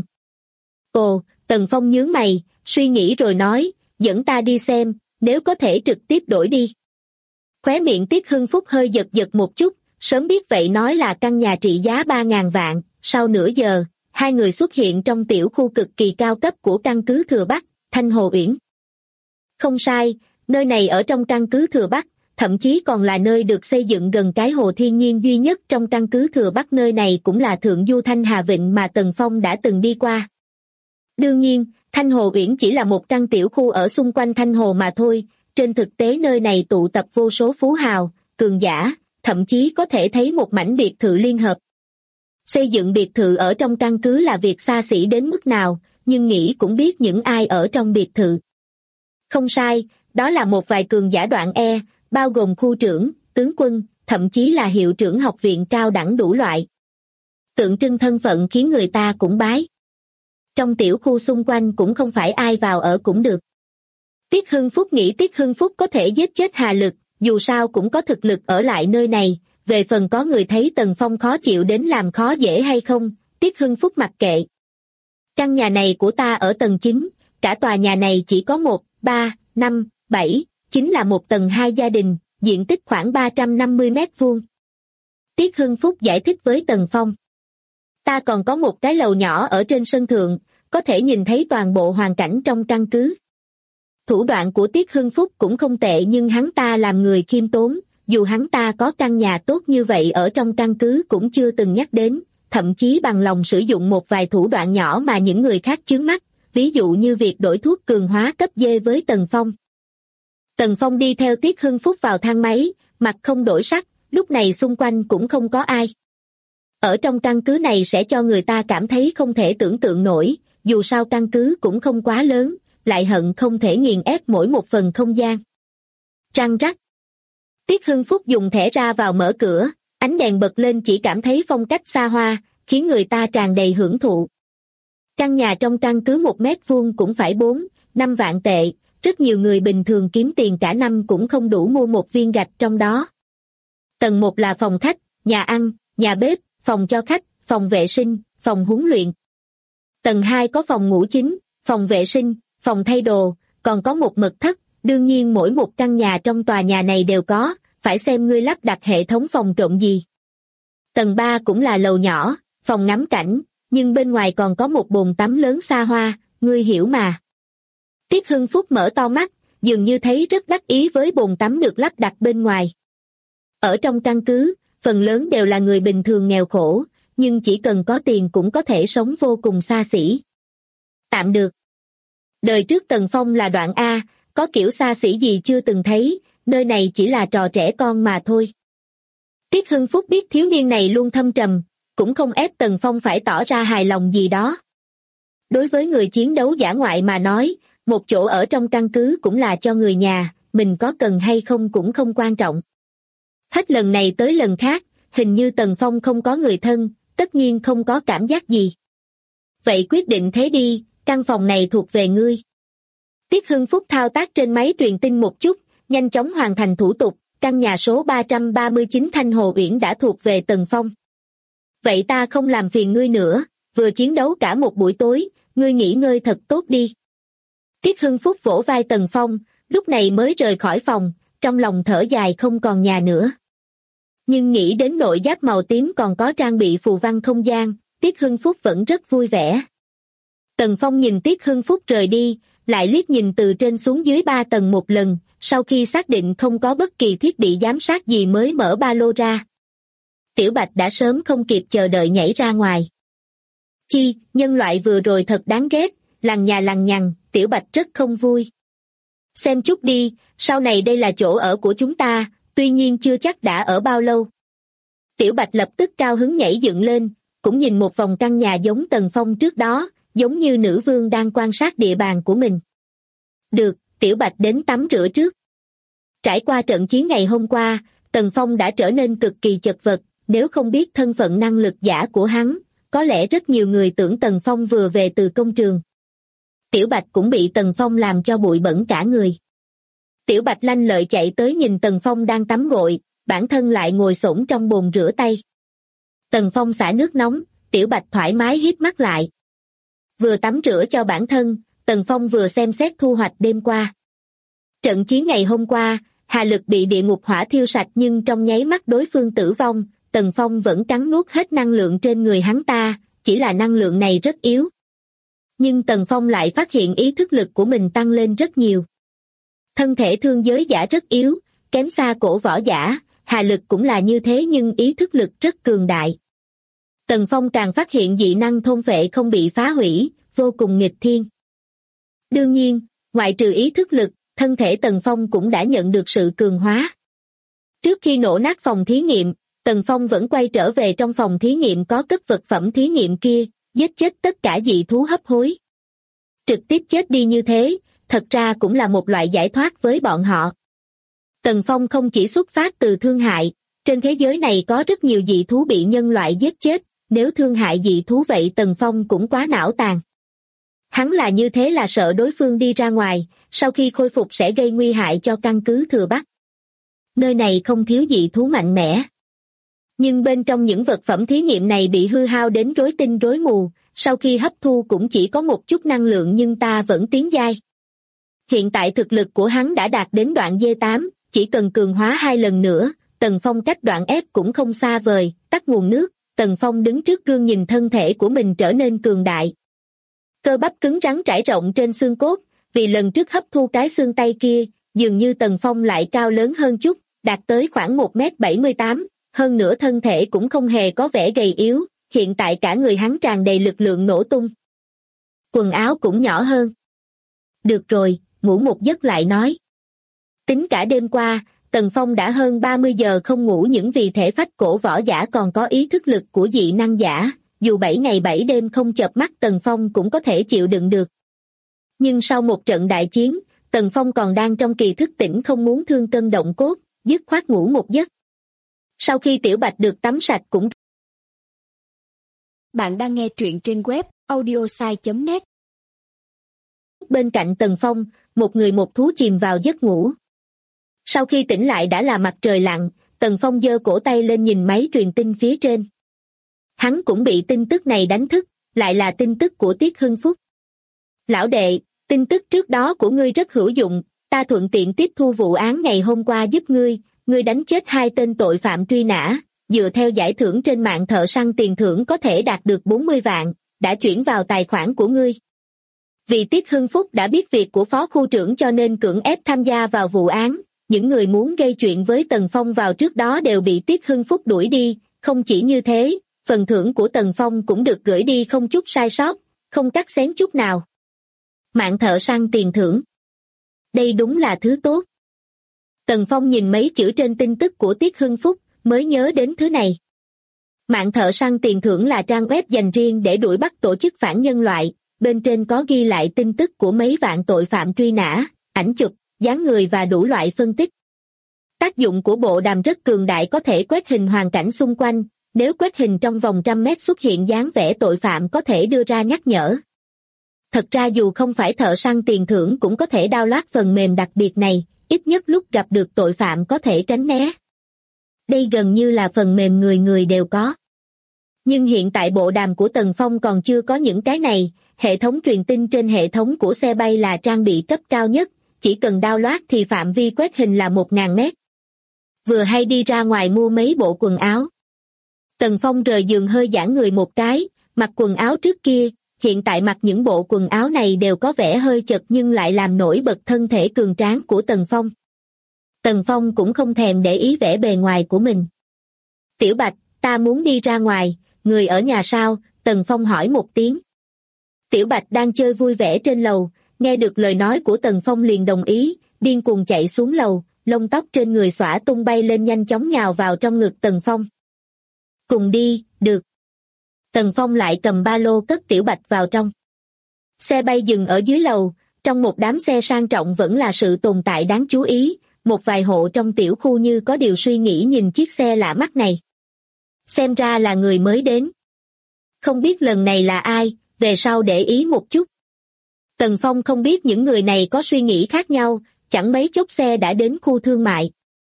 Ồ, Tần Phong nhướng mày, suy nghĩ rồi nói, dẫn ta đi xem, nếu có thể trực tiếp đổi đi. Khóe miệng Tiết Hưng Phúc hơi giật giật một chút, sớm biết vậy nói là căn nhà trị giá 3.000 vạn, sau nửa giờ, hai người xuất hiện trong tiểu khu cực kỳ cao cấp của căn cứ Thừa Bắc, Thanh Hồ Uyển. Không sai, nơi này ở trong căn cứ Thừa Bắc, thậm chí còn là nơi được xây dựng gần cái hồ thiên nhiên duy nhất trong căn cứ Thừa Bắc, nơi này cũng là thượng du Thanh Hà Vịnh mà Tần Phong đã từng đi qua. Đương nhiên, Thanh Hồ Uyển chỉ là một căn tiểu khu ở xung quanh Thanh Hồ mà thôi, trên thực tế nơi này tụ tập vô số phú hào, cường giả, thậm chí có thể thấy một mảnh biệt thự liên hợp. Xây dựng biệt thự ở trong căn cứ là việc xa xỉ đến mức nào, nhưng nghĩ cũng biết những ai ở trong biệt thự. Không sai, đó là một vài cường giả đoạn E, bao gồm khu trưởng, tướng quân, thậm chí là hiệu trưởng học viện cao đẳng đủ loại. Tượng trưng thân phận khiến người ta cũng bái. Trong tiểu khu xung quanh cũng không phải ai vào ở cũng được. Tiết Hưng Phúc nghĩ Tiết Hưng Phúc có thể giết chết Hà Lực, dù sao cũng có thực lực ở lại nơi này, về phần có người thấy Tần Phong khó chịu đến làm khó dễ hay không, Tiết Hưng Phúc mặc kệ. Căn nhà này của ta ở tầng 9, cả tòa nhà này chỉ có 1, 3, 5, 7, chính là một tầng 2 gia đình, diện tích khoảng 350 mét vuông. Tiết Hưng Phúc giải thích với Tần Phong. Ta còn có một cái lầu nhỏ ở trên sân thượng, có thể nhìn thấy toàn bộ hoàn cảnh trong căn cứ. Thủ đoạn của Tiết Hưng Phúc cũng không tệ nhưng hắn ta làm người khiêm tốn, dù hắn ta có căn nhà tốt như vậy ở trong căn cứ cũng chưa từng nhắc đến, thậm chí bằng lòng sử dụng một vài thủ đoạn nhỏ mà những người khác chướng mắt, ví dụ như việc đổi thuốc cường hóa cấp D với Tần Phong. Tần Phong đi theo Tiết Hưng Phúc vào thang máy, mặt không đổi sắc, lúc này xung quanh cũng không có ai. Ở trong căn cứ này sẽ cho người ta cảm thấy không thể tưởng tượng nổi, dù sao căn cứ cũng không quá lớn, lại hận không thể nghiền ép mỗi một phần không gian. Răng rắc. Tiết Hưng Phúc dùng thẻ ra vào mở cửa, ánh đèn bật lên chỉ cảm thấy phong cách xa hoa, khiến người ta tràn đầy hưởng thụ. Căn nhà trong căn cứ 1 mét vuông cũng phải 4, 5 vạn tệ, rất nhiều người bình thường kiếm tiền cả năm cũng không đủ mua một viên gạch trong đó. Tầng 1 là phòng khách, nhà ăn, nhà bếp, phòng cho khách, phòng vệ sinh, phòng huấn luyện. Tầng 2 có phòng ngủ chính, phòng vệ sinh, phòng thay đồ, còn có một mật thất, đương nhiên mỗi một căn nhà trong tòa nhà này đều có, phải xem ngươi lắp đặt hệ thống phòng trộm gì. Tầng 3 cũng là lầu nhỏ, phòng ngắm cảnh, nhưng bên ngoài còn có một bồn tắm lớn xa hoa, ngươi hiểu mà. Tiết Hưng Phúc mở to mắt, dường như thấy rất đắc ý với bồn tắm được lắp đặt bên ngoài. Ở trong căn cứ, phần lớn đều là người bình thường nghèo khổ, nhưng chỉ cần có tiền cũng có thể sống vô cùng xa xỉ. Tạm được. Đời trước Tần Phong là đoạn A, có kiểu xa xỉ gì chưa từng thấy, nơi này chỉ là trò trẻ con mà thôi. Tiết Hưng Phúc biết thiếu niên này luôn thâm trầm, cũng không ép Tần Phong phải tỏ ra hài lòng gì đó. Đối với người chiến đấu dã ngoại mà nói, một chỗ ở trong căn cứ cũng là cho người nhà, mình có cần hay không cũng không quan trọng. Hết lần này tới lần khác, hình như Tần Phong không có người thân, tất nhiên không có cảm giác gì. Vậy quyết định thế đi, căn phòng này thuộc về ngươi. Tiết Hưng Phúc thao tác trên máy truyền tin một chút, nhanh chóng hoàn thành thủ tục, căn nhà số 339 Thanh Hồ Uyển đã thuộc về Tần Phong. Vậy ta không làm phiền ngươi nữa, vừa chiến đấu cả một buổi tối, ngươi nghỉ ngơi thật tốt đi. Tiết Hưng Phúc vỗ vai Tần Phong, lúc này mới rời khỏi phòng, trong lòng thở dài không còn nhà nữa. Nhưng nghĩ đến nội giáp màu tím còn có trang bị phù văn không gian, Tiết Hưng Phúc vẫn rất vui vẻ. Tần Phong nhìn Tiết Hưng Phúc rời đi, lại liếc nhìn từ trên xuống dưới 3 tầng một lần, sau khi xác định không có bất kỳ thiết bị giám sát gì mới mở ba lô ra. Tiểu Bạch đã sớm không kịp chờ đợi nhảy ra ngoài. Chi, nhân loại vừa rồi thật đáng ghét, lằng nhà lằng nhằng, Tiểu Bạch rất không vui. Xem chút đi, sau này đây là chỗ ở của chúng ta, tuy nhiên chưa chắc đã ở bao lâu. Tiểu Bạch lập tức cao hứng nhảy dựng lên, cũng nhìn một vòng căn nhà giống Tần Phong trước đó, giống như nữ vương đang quan sát địa bàn của mình. Được, Tiểu Bạch đến tắm rửa trước. Trải qua trận chiến ngày hôm qua, Tần Phong đã trở nên cực kỳ chật vật, nếu không biết thân phận năng lực giả của hắn, có lẽ rất nhiều người tưởng Tần Phong vừa về từ công trường. Tiểu Bạch cũng bị Tần Phong làm cho bụi bẩn cả người. Tiểu Bạch lanh lợi chạy tới nhìn Tần Phong đang tắm gội, bản thân lại ngồi xổm trong bồn rửa tay. Tần Phong xả nước nóng, Tiểu Bạch thoải mái híp mắt lại. Vừa tắm rửa cho bản thân, Tần Phong vừa xem xét thu hoạch đêm qua. Trận chiến ngày hôm qua, Hà Lực bị địa ngục hỏa thiêu sạch nhưng trong nháy mắt đối phương tử vong, Tần Phong vẫn cắn nuốt hết năng lượng trên người hắn ta, chỉ là năng lượng này rất yếu. Nhưng Tần Phong lại phát hiện ý thức lực của mình tăng lên rất nhiều. Thân thể thương giới giả rất yếu, kém xa cổ võ giả, Hà Lực cũng là như thế nhưng ý thức lực rất cường đại. Tần Phong càng phát hiện dị năng thôn phệ không bị phá hủy, vô cùng nghịch thiên. Đương nhiên, ngoại trừ ý thức lực, thân thể Tần Phong cũng đã nhận được sự cường hóa. Trước khi nổ nát phòng thí nghiệm, Tần Phong vẫn quay trở về trong phòng thí nghiệm có cất vật phẩm thí nghiệm kia, giết chết tất cả dị thú hấp hối. Trực tiếp chết đi như thế, thật ra cũng là một loại giải thoát với bọn họ. Tần Phong không chỉ xuất phát từ thương hại, trên thế giới này có rất nhiều dị thú bị nhân loại giết chết, nếu thương hại dị thú vậy Tần Phong cũng quá não tàn. Hắn là như thế là sợ đối phương đi ra ngoài, sau khi khôi phục sẽ gây nguy hại cho căn cứ Thừa Bắc. Nơi này không thiếu dị thú mạnh mẽ. Nhưng bên trong những vật phẩm thí nghiệm này bị hư hao đến rối tinh rối mù, sau khi hấp thu cũng chỉ có một chút năng lượng nhưng ta vẫn tiến giai. Hiện tại thực lực của hắn đã đạt đến đoạn D8, chỉ cần cường hóa 2 lần nữa, Tần Phong cách đoạn F cũng không xa vời, tắt nguồn nước, Tần Phong đứng trước gương nhìn thân thể của mình trở nên cường đại. Cơ bắp cứng rắn trải rộng trên xương cốt, vì lần trước hấp thu cái xương tay kia, dường như Tần Phong lại cao lớn hơn chút, đạt tới khoảng 1m78, hơn nữa thân thể cũng không hề có vẻ gầy yếu, hiện tại cả người hắn tràn đầy lực lượng nổ tung. Quần áo cũng nhỏ hơn. Được rồi, ngủ một giấc lại nói. Tính cả đêm qua, Tần Phong đã hơn 30 giờ không ngủ những vì thể phách cổ võ giả còn có ý thức lực của dị năng giả, dù 7 ngày 7 đêm không chợp mắt Tần Phong cũng có thể chịu đựng được. Nhưng sau một trận đại chiến, Tần Phong còn đang trong kỳ thức tỉnh không muốn thương cân động cốt, dứt khoát ngủ một giấc. Sau khi Tiểu Bạch được tắm sạch cũng... Bạn đang nghe truyện trên web audiosai.net. Bên cạnh Tần Phong, một người một thú chìm vào giấc ngủ. Sau khi tỉnh lại đã là mặt trời lặn, Tần Phong giơ cổ tay lên nhìn máy truyền tin phía trên. hắn cũng bị tin tức này đánh thức, lại là tin tức của Tiết Hưng Phúc. Lão đệ, tin tức trước đó của ngươi rất hữu dụng, ta thuận tiện tiếp thu vụ án ngày hôm qua giúp ngươi đánh chết 2 tên tội phạm truy nã, dựa theo giải thưởng trên mạng thợ săn tiền thưởng có thể đạt được 40 vạn, đã chuyển vào tài khoản của ngươi. Vì Tiết Hưng Phúc đã biết việc của phó khu trưởng cho nên cưỡng ép tham gia vào vụ án, những người muốn gây chuyện với Tần Phong vào trước đó đều bị Tiết Hưng Phúc đuổi đi, không chỉ như thế, phần thưởng của Tần Phong cũng được gửi đi không chút sai sót, không cắt xén chút nào. Mạng thợ săn tiền thưởng. Đây đúng là thứ tốt. Tần Phong nhìn mấy chữ trên tin tức của Tiết Hưng Phúc, mới nhớ đến thứ này. Mạng thợ săn tiền thưởng là trang web dành riêng để đuổi bắt tổ chức phản nhân loại, bên trên có ghi lại tin tức của mấy vạn tội phạm truy nã, ảnh chụp, dáng người và đủ loại phân tích. Tác dụng của bộ đàm rất cường đại, có thể quét hình hoàn cảnh xung quanh, nếu quét hình trong vòng 100 mét xuất hiện dáng vẻ tội phạm có thể đưa ra nhắc nhở. Thật ra dù không phải thợ săn tiền thưởng cũng có thể download phần mềm đặc biệt này, ít nhất lúc gặp được tội phạm có thể tránh né. Đây gần như là phần mềm người người đều có. Nhưng hiện tại bộ đàm của Tần Phong còn chưa có những cái này, hệ thống truyền tin trên hệ thống của xe bay là trang bị cấp cao nhất, chỉ cần download thì phạm vi quét hình là 1000 mét. Vừa hay đi ra ngoài mua mấy bộ quần áo. Tần Phong rời giường hơi giãn người một cái, mặc quần áo trước kia, hiện tại mặc những bộ quần áo này đều có vẻ hơi chật nhưng lại làm nổi bật thân thể cường tráng của Tần Phong. Tần Phong cũng không thèm để ý vẻ bề ngoài của mình. Tiểu Bạch, ta muốn đi ra ngoài, người ở nhà sao? Tần Phong hỏi một tiếng. Tiểu Bạch đang chơi vui vẻ trên lầu, nghe được lời nói của Tần Phong liền đồng ý, điên cuồng chạy xuống lầu, lông tóc trên người xõa tung bay lên nhanh chóng nhào vào trong ngực Tần Phong. Cùng đi, được. Tần Phong lại cầm ba lô cất Tiểu Bạch vào trong. Xe bay dừng ở dưới lầu, trong một đám xe sang trọng vẫn là sự tồn tại đáng chú ý, một vài hộ trong tiểu khu như có điều suy nghĩ nhìn chiếc xe lạ mắt này. Xem ra là người mới đến. Không biết lần này là ai, về sau để ý một chút. Tần Phong không biết những người này có suy nghĩ khác nhau, chẳng mấy chốc xe đã đến khu thương mại.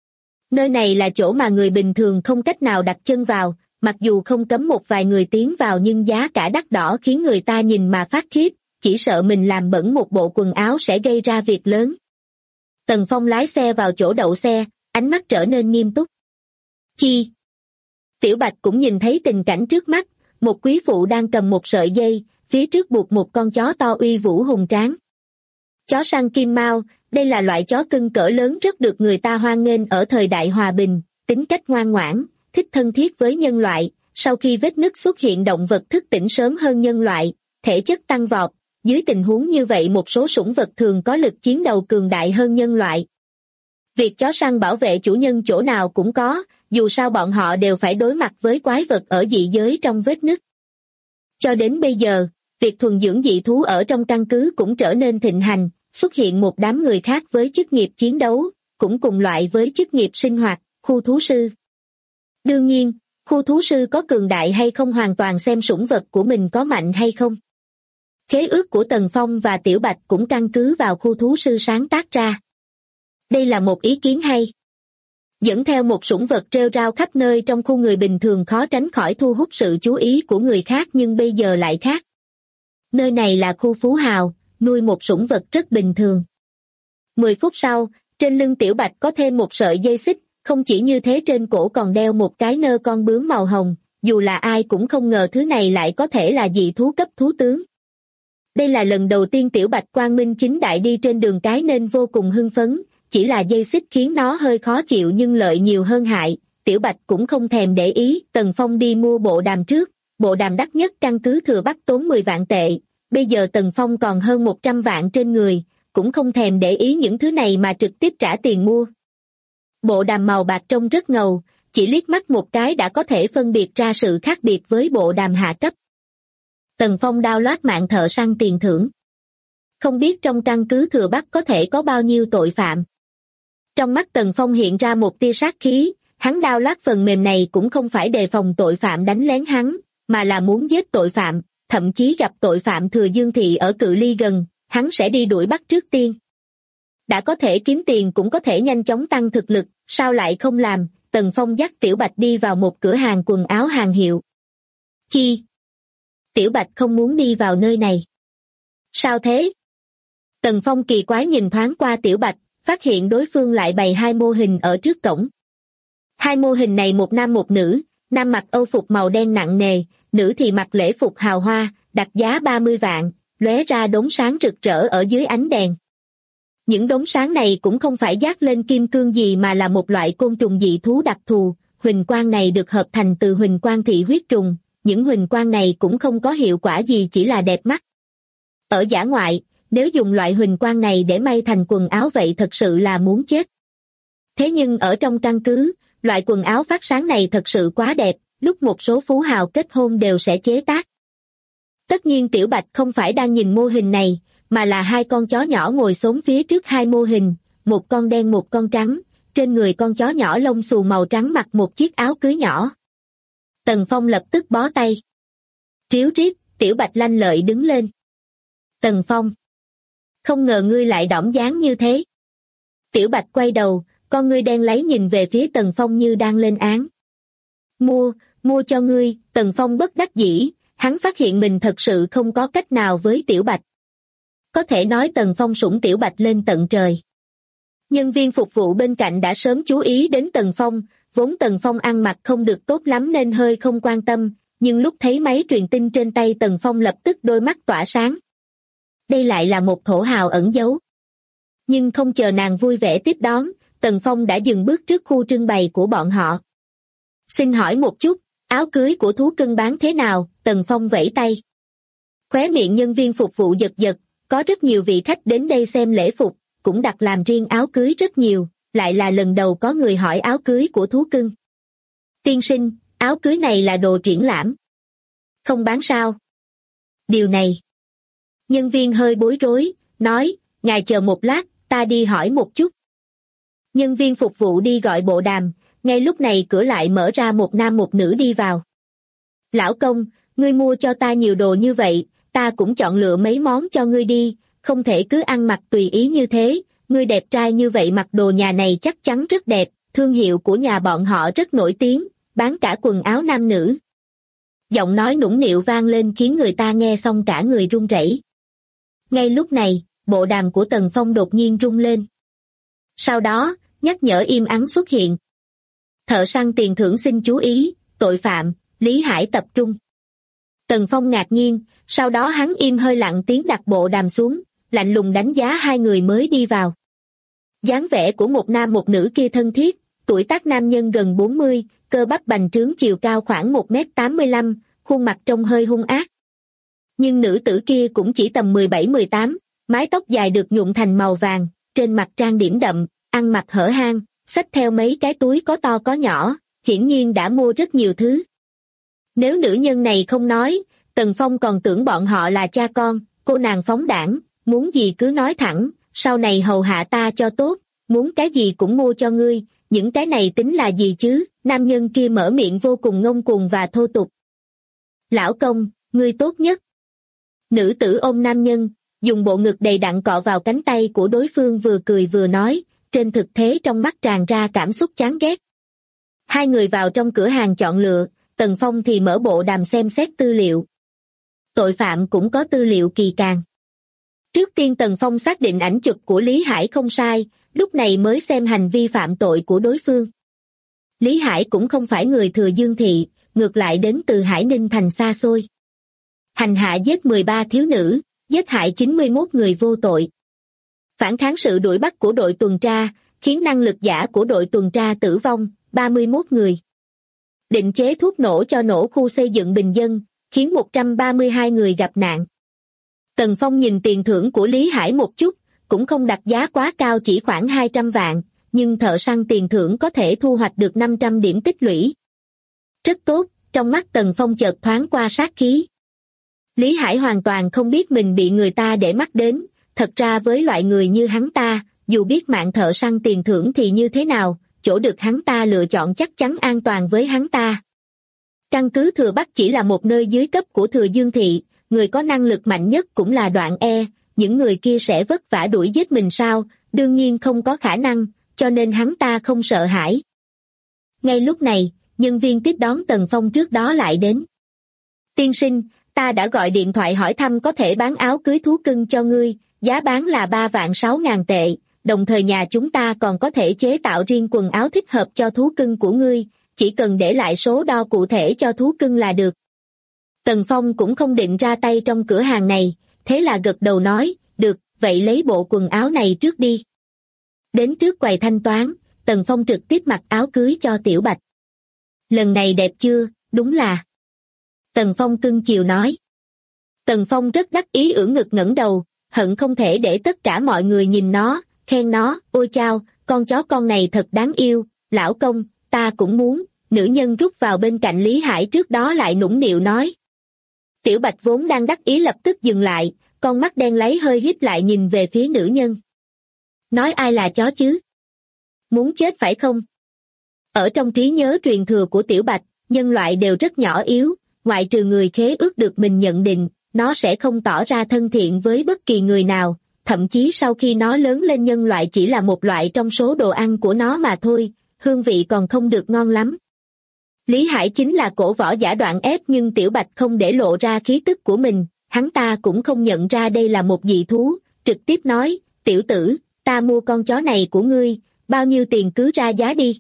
Nơi này là chỗ mà người bình thường không cách nào đặt chân vào, mặc dù không cấm một vài người tiến vào nhưng giá cả đắt đỏ khiến người ta nhìn mà phát khiếp, chỉ sợ mình làm bẩn một bộ quần áo sẽ gây ra việc lớn. Tần Phong lái xe vào chỗ đậu xe, ánh mắt trở nên nghiêm túc. Chi? Tiểu Bạch cũng nhìn thấy tình cảnh trước mắt, một quý phụ đang cầm một sợi dây, phía trước buộc một con chó to uy vũ hùng tráng. Chó săn Kim Mao, đây là loại chó cưng cỡ lớn rất được người ta hoan nghênh ở thời đại hòa bình, tính cách ngoan ngoãn, thích thân thiết với nhân loại, sau khi vết nứt xuất hiện động vật thức tỉnh sớm hơn nhân loại, thể chất tăng vọt, dưới tình huống như vậy một số sủng vật thường có lực chiến đấu cường đại hơn nhân loại. Việc chó săn bảo vệ chủ nhân chỗ nào cũng có, dù sao bọn họ đều phải đối mặt với quái vật ở dị giới trong vết nứt. Cho đến bây giờ, việc thuần dưỡng dị thú ở trong căn cứ cũng trở nên thịnh hành, xuất hiện một đám người khác với chức nghiệp chiến đấu, cũng cùng loại với chức nghiệp sinh hoạt, khu thú sư. Đương nhiên, khu thú sư có cường đại hay không hoàn toàn xem sủng vật của mình có mạnh hay không. Khế ước của Tần Phong và Tiểu Bạch cũng căn cứ vào khu thú sư sáng tác ra. Đây là một ý kiến hay. Dẫn theo một sủng vật rêu rao khắp nơi trong khu người bình thường khó tránh khỏi thu hút sự chú ý của người khác nhưng bây giờ lại khác. Nơi này là khu phú hào, nuôi một sủng vật rất bình thường. 10 phút sau, trên lưng Tiểu Bạch có thêm một sợi dây xích, không chỉ như thế trên cổ còn đeo một cái nơ con bướm màu hồng, dù là ai cũng không ngờ thứ này lại có thể là dị thú cấp thú tướng. Đây là lần đầu tiên Tiểu Bạch quang minh chính đại đi trên đường cái nên vô cùng hưng phấn, chỉ là dây xích khiến nó hơi khó chịu nhưng lợi nhiều hơn hại, Tiểu Bạch cũng không thèm để ý. Tần Phong đi mua bộ đàm trước, bộ đàm đắt nhất căn cứ Thừa Bắc tốn 10 vạn tệ, bây giờ Tần Phong còn hơn 100 vạn trên người, cũng không thèm để ý những thứ này mà trực tiếp trả tiền mua. Bộ đàm màu bạc trông rất ngầu, chỉ liếc mắt một cái đã có thể phân biệt ra sự khác biệt với bộ đàm hạ cấp. Tần Phong download mạng thợ săn tiền thưởng. Không biết trong căn cứ Thừa Bắc có thể có bao nhiêu tội phạm. Trong mắt Tần Phong hiện ra một tia sát khí, hắn download phần mềm này cũng không phải đề phòng tội phạm đánh lén hắn, mà là muốn giết tội phạm, thậm chí gặp tội phạm Thừa Dương Thị ở cự ly gần, hắn sẽ đi đuổi bắt trước tiên. Đã có thể kiếm tiền cũng có thể nhanh chóng tăng thực lực, sao lại không làm? Tần Phong dắt Tiểu Bạch đi vào một cửa hàng quần áo hàng hiệu. Chi? Tiểu Bạch không muốn đi vào nơi này. Sao thế? Tần Phong kỳ quái nhìn thoáng qua Tiểu Bạch, phát hiện đối phương lại bày hai mô hình ở trước cổng. Hai mô hình này một nam một nữ, nam mặc âu phục màu đen nặng nề, nữ thì mặc lễ phục hào hoa, đặt giá 30 vạn, lóe ra đốm sáng rực rỡ ở dưới ánh đèn. Những đốm sáng này cũng không phải dát lên kim cương gì mà là một loại côn trùng dị thú đặc thù, huỳnh quang này được hợp thành từ huỳnh quang thị huyết trùng, những huỳnh quang này cũng không có hiệu quả gì chỉ là đẹp mắt. Ở dã ngoại, nếu dùng loại huỳnh quang này để may thành quần áo vậy thật sự là muốn chết. Thế nhưng ở trong căn cứ, loại quần áo phát sáng này thật sự quá đẹp, lúc một số phú hào kết hôn đều sẽ chế tác. Tất nhiên Tiểu Bạch không phải đang nhìn mô hình này, mà là hai con chó nhỏ ngồi xổm phía trước hai mô hình, một con đen một con trắng, trên người con chó nhỏ lông xù màu trắng mặc một chiếc áo cưới nhỏ. Tần Phong lập tức bó tay. Ríu rít, Tiểu Bạch lanh lợi đứng lên. Tần Phong, không ngờ ngươi lại đõm dáng như thế. Tiểu Bạch quay đầu, con ngươi đen láy nhìn về phía Tần Phong như đang lên án. Mua cho ngươi. Tần Phong bất đắc dĩ, hắn phát hiện mình thật sự không có cách nào với Tiểu Bạch. Có thể nói Tần Phong sủng Tiểu Bạch lên tận trời. Nhân viên phục vụ bên cạnh đã sớm chú ý đến Tần Phong, vốn Tần Phong ăn mặc không được tốt lắm nên hơi không quan tâm, nhưng lúc thấy máy truyền tin trên tay Tần Phong lập tức đôi mắt tỏa sáng. Đây lại là một thổ hào ẩn giấu. Nhưng không chờ nàng vui vẻ tiếp đón, Tần Phong đã dừng bước trước khu trưng bày của bọn họ. Xin hỏi một chút, áo cưới của thú cưng bán thế nào? Tần Phong vẫy tay. Khóe miệng nhân viên phục vụ giật giật, có rất nhiều vị khách đến đây xem lễ phục, cũng đặt làm riêng áo cưới rất nhiều, lại là lần đầu có người hỏi áo cưới của thú cưng. Tiên sinh, áo cưới này là đồ triển lãm. Không bán sao? Điều này. Nhân viên hơi bối rối, nói, ngài chờ một lát, ta đi hỏi một chút. Nhân viên phục vụ đi gọi bộ đàm, ngay lúc này cửa lại mở ra một nam một nữ đi vào. Lão công, ngươi mua cho ta nhiều đồ như vậy, ta cũng chọn lựa mấy món cho ngươi đi, không thể cứ ăn mặc tùy ý như thế, ngươi đẹp trai như vậy mặc đồ nhà này chắc chắn rất đẹp, thương hiệu của nhà bọn họ rất nổi tiếng, bán cả quần áo nam nữ. Giọng nói nũng nịu vang lên khiến người ta nghe xong cả người run rẩy. Ngay lúc này, bộ đàm của Tần Phong đột nhiên rung lên. Sau đó, nhắc nhở im ắng xuất hiện. Thợ săn tiền thưởng xin chú ý, tội phạm, Lý Hải tập trung. Tần Phong ngạc nhiên, sau đó hắn im hơi lặng tiếng đặt bộ đàm xuống, lạnh lùng đánh giá hai người mới đi vào. Dáng vẻ của một nam một nữ kia thân thiết, tuổi tác nam nhân gần 40, cơ bắp bành trướng chiều cao khoảng 1m85, khuôn mặt trông hơi hung ác. Nhưng nữ tử kia cũng chỉ tầm 17-18, mái tóc dài được nhuộm thành màu vàng, trên mặt trang điểm đậm, ăn mặc hở hang, xách theo mấy cái túi có to có nhỏ, hiển nhiên đã mua rất nhiều thứ. Nếu nữ nhân này không nói, Tần Phong còn tưởng bọn họ là cha con, cô nàng phóng đãng, muốn gì cứ nói thẳng, sau này hầu hạ ta cho tốt, muốn cái gì cũng mua cho ngươi, những cái này tính là gì chứ? Nam nhân kia mở miệng vô cùng ngông cuồng và thô tục. Lão công, ngươi tốt nhất. Nữ tử ôm nam nhân, dùng bộ ngực đầy đặn cọ vào cánh tay của đối phương vừa cười vừa nói, trên thực tế trong mắt tràn ra cảm xúc chán ghét. Hai người vào trong cửa hàng chọn lựa, Tần Phong thì mở bộ đàm xem xét tư liệu. Tội phạm cũng có tư liệu kỳ càng. Trước tiên Tần Phong xác định ảnh chụp của Lý Hải không sai, lúc này mới xem hành vi phạm tội của đối phương. Lý Hải cũng không phải người Thừa Dương Thị, ngược lại đến từ Hải Ninh thành xa xôi. Hành hạ giết 13 thiếu nữ, giết hại 91 người vô tội. Phản kháng sự đuổi bắt của đội tuần tra, khiến năng lực giả của đội tuần tra tử vong, 31 người. Định chế thuốc nổ cho nổ khu xây dựng bình dân, khiến 132 người gặp nạn. Tần Phong nhìn tiền thưởng của Lý Hải một chút, cũng không đặt giá quá cao chỉ khoảng 200 vạn, nhưng thợ săn tiền thưởng có thể thu hoạch được 500 điểm tích lũy. Rất tốt, trong mắt Tần Phong chợt thoáng qua sát khí. Lý Hải hoàn toàn không biết mình bị người ta để mắt đến, thật ra với loại người như hắn ta, dù biết mạng thợ săn tiền thưởng thì như thế nào, chỗ được hắn ta lựa chọn chắc chắn an toàn với hắn ta. Căn cứ Thừa Bắc chỉ là một nơi dưới cấp của Thừa Dương Thị, người có năng lực mạnh nhất cũng là Đoạn E, những người kia sẽ vất vả đuổi giết mình sao, đương nhiên không có khả năng, cho nên hắn ta không sợ hãi. Ngay lúc này, nhân viên tiếp đón Tần Phong trước đó lại đến. Tiên sinh, ta đã gọi điện thoại hỏi thăm có thể bán áo cưới thú cưng cho ngươi, giá bán là 3.600.000 tệ, đồng thời nhà chúng ta còn có thể chế tạo riêng quần áo thích hợp cho thú cưng của ngươi, chỉ cần để lại số đo cụ thể cho thú cưng là được. Tần Phong cũng không định ra tay trong cửa hàng này, thế là gật đầu nói, được, vậy lấy bộ quần áo này trước đi. Đến trước quầy thanh toán, Tần Phong trực tiếp mặc áo cưới cho Tiểu Bạch. Lần này đẹp chưa, đúng là. Tần Phong cưng chiều nói. Tần Phong rất đắc ý ưỡn ngực ngẩng đầu, hận không thể để tất cả mọi người nhìn nó, khen nó, ôi chao, con chó con này thật đáng yêu, lão công, ta cũng muốn, nữ nhân rút vào bên cạnh Lý Hải trước đó lại nũng nịu nói. Tiểu Bạch vốn đang đắc ý lập tức dừng lại, con mắt đen láy hơi híp lại nhìn về phía nữ nhân. Nói ai là chó chứ? Muốn chết phải không? Ở trong trí nhớ truyền thừa của Tiểu Bạch, nhân loại đều rất nhỏ yếu, ngoại trừ người khế ước được mình nhận định, nó sẽ không tỏ ra thân thiện với bất kỳ người nào, thậm chí sau khi nó lớn lên nhân loại chỉ là một loại trong số đồ ăn của nó mà thôi, hương vị còn không được ngon lắm. Lý Hải chính là cổ võ giả đoạn ép nhưng Tiểu Bạch không để lộ ra khí tức của mình, hắn ta cũng không nhận ra đây là một dị thú, trực tiếp nói, tiểu tử, ta mua con chó này của ngươi, bao nhiêu tiền cứ ra giá đi.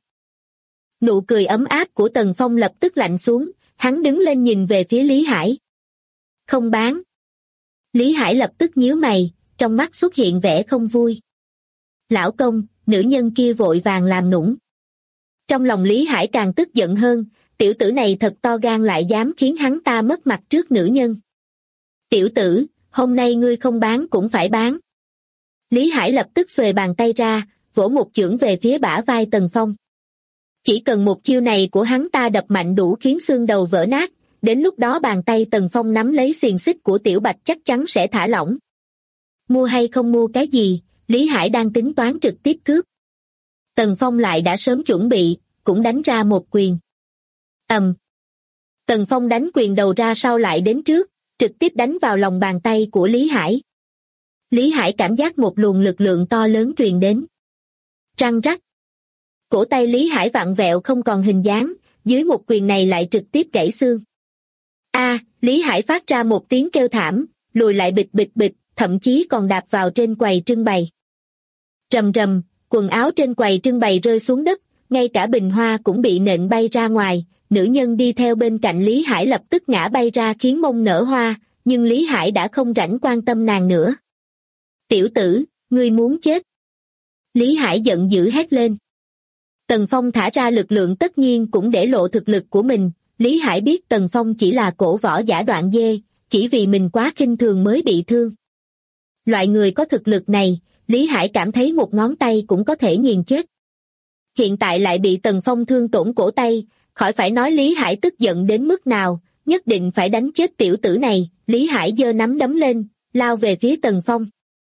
Nụ cười ấm áp của Tần Phong lập tức lạnh xuống, hắn đứng lên nhìn về phía Lý Hải. Không bán. Lý Hải lập tức nhíu mày, trong mắt xuất hiện vẻ không vui. Lão công, nữ nhân kia vội vàng làm nũng. Trong lòng Lý Hải càng tức giận hơn, tiểu tử này thật to gan lại dám khiến hắn ta mất mặt trước nữ nhân. Tiểu tử, hôm nay ngươi không bán cũng phải bán. Lý Hải lập tức xuề bàn tay ra, vỗ một chưởng về phía bả vai Tần Phong. Chỉ cần một chiêu này của hắn ta đập mạnh đủ khiến xương đầu vỡ nát, đến lúc đó bàn tay Tần Phong nắm lấy xiềng xích của Tiểu Bạch chắc chắn sẽ thả lỏng. Mua hay không mua cái gì, Lý Hải đang tính toán trực tiếp cướp. Tần Phong lại đã sớm chuẩn bị, cũng đánh ra một quyền. Tần Phong đánh quyền đầu ra sau lại đến trước, trực tiếp đánh vào lòng bàn tay của Lý Hải. Lý Hải cảm giác một luồng lực lượng to lớn truyền đến. Răng rắc. Cổ tay Lý Hải vặn vẹo không còn hình dáng, dưới một quyền này lại trực tiếp gãy xương. Lý Hải phát ra một tiếng kêu thảm, lùi lại bịch bịch bịch, thậm chí còn đạp vào trên quầy trưng bày. Rầm rầm, quần áo trên quầy trưng bày rơi xuống đất, ngay cả bình hoa cũng bị nện bay ra ngoài, nữ nhân đi theo bên cạnh Lý Hải lập tức ngã bay ra khiến mông nở hoa, nhưng Lý Hải đã không rảnh quan tâm nàng nữa. Tiểu tử, ngươi muốn chết. Lý Hải giận dữ hét lên. Tần Phong thả ra lực lượng tất nhiên cũng để lộ thực lực của mình, Lý Hải biết Tần Phong chỉ là cổ võ giả đoạn dê, chỉ vì mình quá khinh thường mới bị thương. Loại người có thực lực này, Lý Hải cảm thấy một ngón tay cũng có thể nghiền chết. Hiện tại lại bị Tần Phong thương tổn cổ tay, khỏi phải nói Lý Hải tức giận đến mức nào, nhất định phải đánh chết tiểu tử này, Lý Hải giơ nắm đấm lên, lao về phía Tần Phong.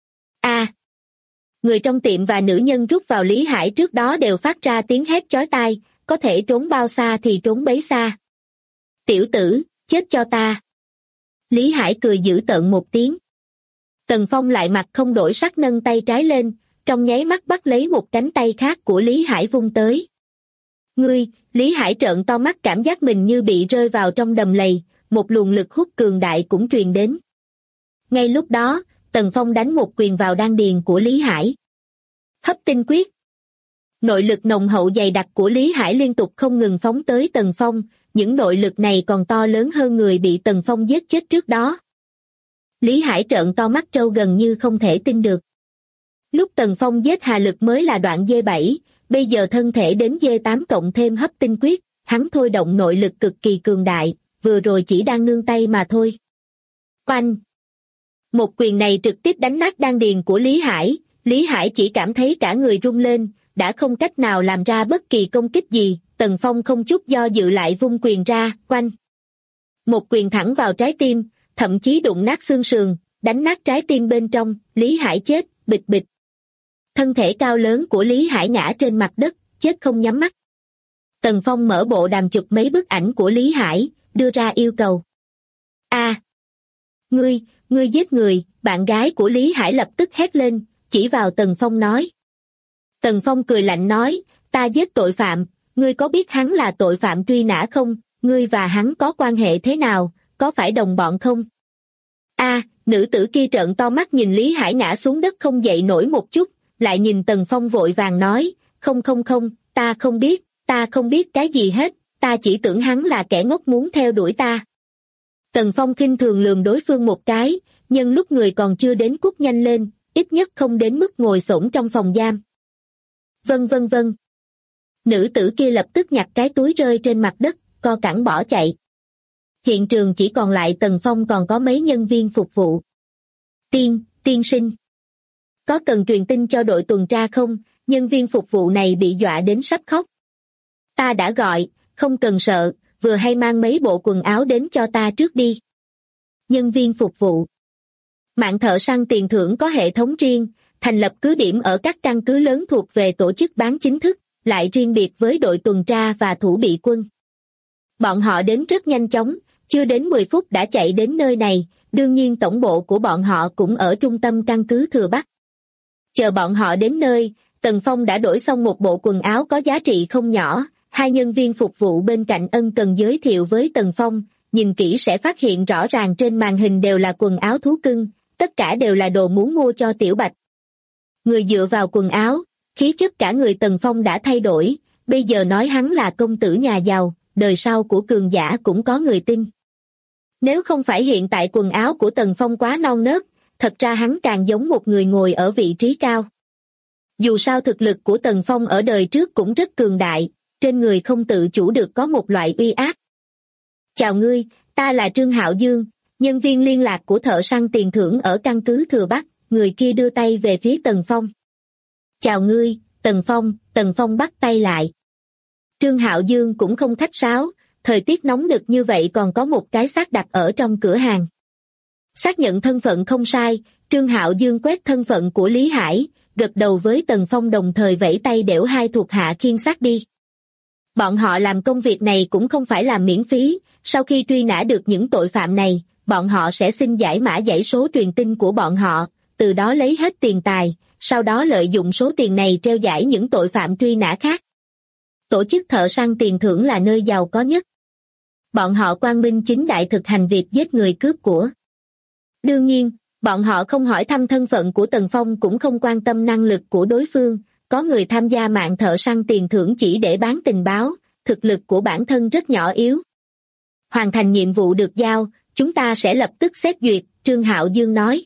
Người trong tiệm và nữ nhân rút vào Lý Hải trước đó đều phát ra tiếng hét chói tai, có thể trốn bao xa thì trốn bấy xa. Tiểu tử, chết cho ta. Lý Hải cười dữ tợn một tiếng. Tần Phong lại mặt không đổi sắc nâng tay trái lên, trong nháy mắt bắt lấy một cánh tay khác của Lý Hải vung tới. Ngươi, Lý Hải trợn to mắt cảm giác mình như bị rơi vào trong đầm lầy, một luồng lực hút cường đại cũng truyền đến. Ngay lúc đó, Tần Phong đánh một quyền vào đan điền của Lý Hải. Hấp tinh quyết. Nội lực nồng hậu dày đặc của Lý Hải liên tục không ngừng phóng tới Tần Phong, những nội lực này còn to lớn hơn người bị Tần Phong giết chết trước đó. Lý Hải trợn to mắt trâu gần như không thể tin được. Lúc Tần Phong giết Hà Lực mới là đoạn D7, bây giờ thân thể đến D8 cộng thêm hấp tinh quyết, hắn thôi động nội lực cực kỳ cường đại, vừa rồi chỉ đang nương tay mà thôi. Oanh! Một quyền này trực tiếp đánh nát đan điền của Lý Hải chỉ cảm thấy cả người rung lên, đã không cách nào làm ra bất kỳ công kích gì, Tần Phong không chút do dự lại vung quyền ra, oanh! Một quyền thẳng vào trái tim, thậm chí đụng nát xương sườn, đánh nát trái tim bên trong, Lý Hải chết, bịch bịch. Thân thể cao lớn của Lý Hải ngã trên mặt đất, chết không nhắm mắt. Tần Phong mở bộ đàm chụp mấy bức ảnh của Lý Hải, đưa ra yêu cầu. Ngươi giết người, bạn gái của Lý Hải lập tức hét lên, chỉ vào Tần Phong nói. Tần Phong cười lạnh nói, ta giết tội phạm, ngươi có biết hắn là tội phạm truy nã không, ngươi và hắn có quan hệ thế nào, có phải đồng bọn không? Nữ tử kia trợn to mắt nhìn Lý Hải ngã xuống đất không dậy nổi một chút, lại nhìn Tần Phong vội vàng nói, không, ta không biết cái gì hết, ta chỉ tưởng hắn là kẻ ngốc muốn theo đuổi ta. Tần Phong khinh thường lườm đối phương một cái, nhưng lúc người còn chưa đến cút nhanh lên, ít nhất không đến mức ngồi xổm trong phòng giam. Vâng. Nữ tử kia lập tức nhặt cái túi rơi trên mặt đất, co cẳng bỏ chạy. Hiện trường chỉ còn lại Tần Phong còn có mấy nhân viên phục vụ. Tiên sinh. Có cần truyền tin cho đội tuần tra không? Nhân viên phục vụ này bị dọa đến sắp khóc. Ta đã gọi, không cần sợ, vừa hay mang mấy bộ quần áo đến cho ta trước đi. Nhân viên phục vụ. Mạng thợ săn tiền thưởng có hệ thống riêng, thành lập cứ điểm ở các căn cứ lớn thuộc về tổ chức bán chính thức, lại riêng biệt với đội tuần tra và thủ bị quân. Bọn họ đến rất nhanh chóng, chưa đến 10 phút đã chạy đến nơi này, đương nhiên tổng bộ của bọn họ cũng ở trung tâm căn cứ Thừa Bắc. Chờ bọn họ đến nơi, Tần Phong đã đổi xong một bộ quần áo có giá trị không nhỏ, hai nhân viên phục vụ bên cạnh ân cần giới thiệu với Tần Phong, nhìn kỹ sẽ phát hiện rõ ràng trên màn hình đều là quần áo thú cưng, tất cả đều là đồ muốn mua cho Tiểu Bạch. Người dựa vào quần áo, khí chất cả người Tần Phong đã thay đổi, bây giờ nói hắn là công tử nhà giàu, đời sau của cường giả cũng có người tin. Nếu không phải hiện tại quần áo của Tần Phong quá non nớt, thật ra hắn càng giống một người ngồi ở vị trí cao. Dù sao thực lực của Tần Phong ở đời trước cũng rất cường đại, trên người không tự chủ được có một loại uy áp. Chào ngươi, ta là Trương Hạo Dương, nhân viên liên lạc của thợ săn tiền thưởng ở căn cứ Thừa Bắc, người kia đưa tay về phía Tần Phong. Chào ngươi, Tần Phong bắt tay lại. Trương Hạo Dương cũng không khách sáo, thời tiết nóng nực như vậy còn có một cái xác đặt ở trong cửa hàng. Xác nhận thân phận không sai, Trương Hạo Dương quét thân phận của Lý Hải, gật đầu với Tần Phong đồng thời vẫy tay đểu hai thuộc hạ khiêng xác đi. Bọn họ làm công việc này cũng không phải làm miễn phí, sau khi truy nã được những tội phạm này, bọn họ sẽ xin giải mã dãy số truyền tin của bọn họ, từ đó lấy hết tiền tài, sau đó lợi dụng số tiền này treo giải những tội phạm truy nã khác. Tổ chức thợ săn tiền thưởng là nơi giàu có nhất. Bọn họ quang minh chính đại thực hành việc giết người cướp của. Đương nhiên, bọn họ không hỏi thăm thân phận của Tần Phong cũng không quan tâm năng lực của đối phương, có người tham gia mạng thợ săn tiền thưởng chỉ để bán tình báo, thực lực của bản thân rất nhỏ yếu. Hoàn thành nhiệm vụ được giao, chúng ta sẽ lập tức xét duyệt, Trương Hạo Dương nói.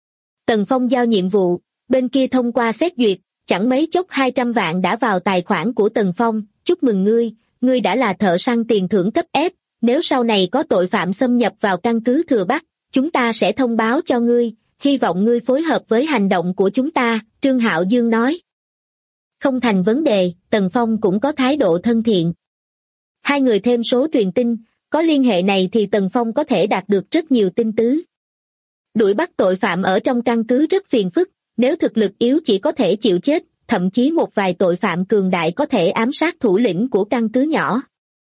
Tần Phong giao nhiệm vụ, bên kia thông qua xét duyệt, chẳng mấy chốc 200 vạn đã vào tài khoản của Tần Phong, chúc mừng ngươi đã là thợ săn tiền thưởng cấp S, nếu sau này có tội phạm xâm nhập vào căn cứ Thừa Bắc, chúng ta sẽ thông báo cho ngươi, hy vọng ngươi phối hợp với hành động của chúng ta, Trương Hạo Dương nói. Không thành vấn đề, Tần Phong cũng có thái độ thân thiện. Hai người thêm số truyền tin, có liên hệ này thì Tần Phong có thể đạt được rất nhiều tin tứ. Đuổi bắt tội phạm ở trong căn cứ rất phiền phức, nếu thực lực yếu chỉ có thể chịu chết, thậm chí một vài tội phạm cường đại có thể ám sát thủ lĩnh của căn cứ nhỏ.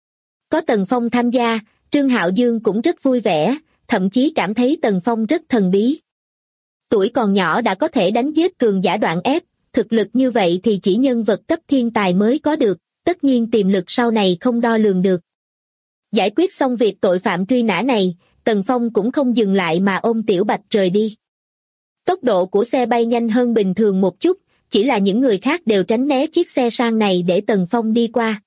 Có Tần Phong tham gia, Trương Hạo Dương cũng rất vui vẻ, thậm chí cảm thấy Tần Phong rất thần bí. Tuổi còn nhỏ đã có thể đánh giết cường giả đoạn ép, thực lực như vậy thì chỉ nhân vật cấp thiên tài mới có được, tất nhiên tiềm lực sau này không đo lường được. Giải quyết xong việc tội phạm truy nã này, Tần Phong cũng không dừng lại mà ôm Tiểu Bạch rời đi. Tốc độ của xe bay nhanh hơn bình thường một chút, chỉ là những người khác đều tránh né chiếc xe sang này để Tần Phong đi qua.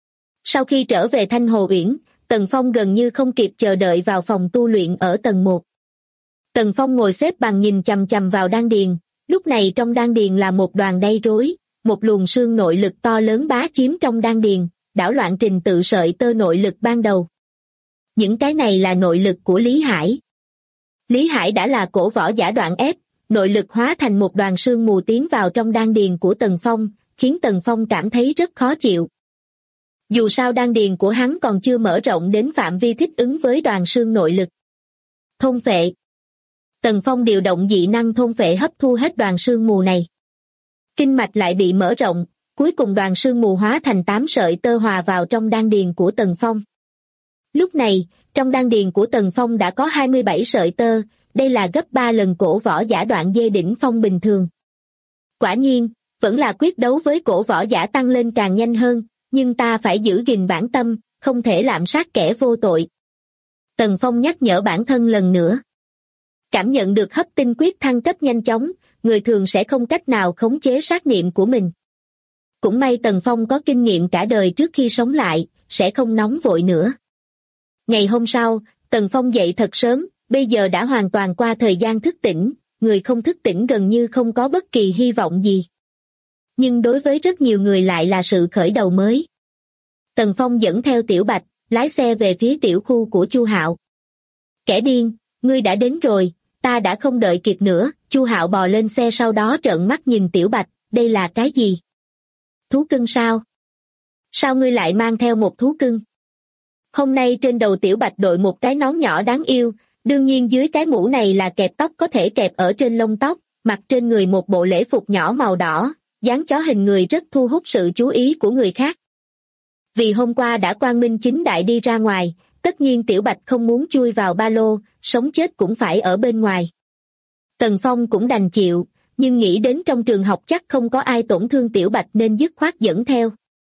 Sau khi trở về Thanh Hồ Uyển, Tần Phong gần như không kịp chờ đợi vào phòng tu luyện ở tầng 1. Tần Phong ngồi xếp bằng nhìn chằm chằm vào đan điền, lúc này trong đan điền là một đoàn đay rối, một luồng xương nội lực to lớn bá chiếm trong đan điền, đảo loạn trình tự sợi tơ nội lực ban đầu. Những cái này là nội lực của Lý Hải. Lý Hải đã là cổ võ giả đoạn ép, nội lực hóa thành một đoàn sương mù tiến vào trong đan điền của Tần Phong, khiến Tần Phong cảm thấy rất khó chịu. Dù sao đan điền của hắn còn chưa mở rộng đến phạm vi thích ứng với đoàn sương nội lực. Thôn phệ. Tần Phong điều động dị năng thôn phệ hấp thu hết đoàn sương mù này. Kinh mạch lại bị mở rộng, cuối cùng đoàn sương mù hóa thành 8 sợi tơ hòa vào trong đan điền của Tần Phong. Lúc này, trong đan điền của Tần Phong đã có 27 sợi tơ, đây là gấp 3 lần cổ võ giả đoạn dê đỉnh phong bình thường. Quả nhiên, vẫn là quyết đấu với cổ võ giả tăng lên càng nhanh hơn, nhưng ta phải giữ gìn bản tâm, không thể lạm sát kẻ vô tội. Tần Phong nhắc nhở bản thân lần nữa. Cảm nhận được hấp tinh quyết thăng cấp nhanh chóng, người thường sẽ không cách nào khống chế sát niệm của mình. Cũng may Tần Phong có kinh nghiệm cả đời trước khi sống lại, sẽ không nóng vội nữa. Ngày hôm sau, Tần Phong dậy thật sớm, bây giờ đã hoàn toàn qua thời gian thức tỉnh, người không thức tỉnh gần như không có bất kỳ hy vọng gì. Nhưng đối với rất nhiều người lại là sự khởi đầu mới. Tần Phong dẫn theo Tiểu Bạch, lái xe về phía tiểu khu của Chu Hạo. Kẻ điên, ngươi đã đến rồi, ta đã không đợi kịp nữa. Chu Hạo bò lên xe sau đó trợn mắt nhìn Tiểu Bạch, đây là cái gì? Thú cưng sao? Sao ngươi lại mang theo một thú cưng? Hôm nay trên đầu Tiểu Bạch đội một cái nón nhỏ đáng yêu, đương nhiên dưới cái mũ này là kẹp tóc có thể kẹp ở trên lông tóc, mặc trên người một bộ lễ phục nhỏ màu đỏ, dáng chó hình người rất thu hút sự chú ý của người khác. Vì hôm qua đã quang minh chính đại đi ra ngoài, tất nhiên Tiểu Bạch không muốn chui vào ba lô, sống chết cũng phải ở bên ngoài. Tần Phong cũng đành chịu, nhưng nghĩ đến trong trường học chắc không có ai tổn thương Tiểu Bạch nên dứt khoát dẫn theo.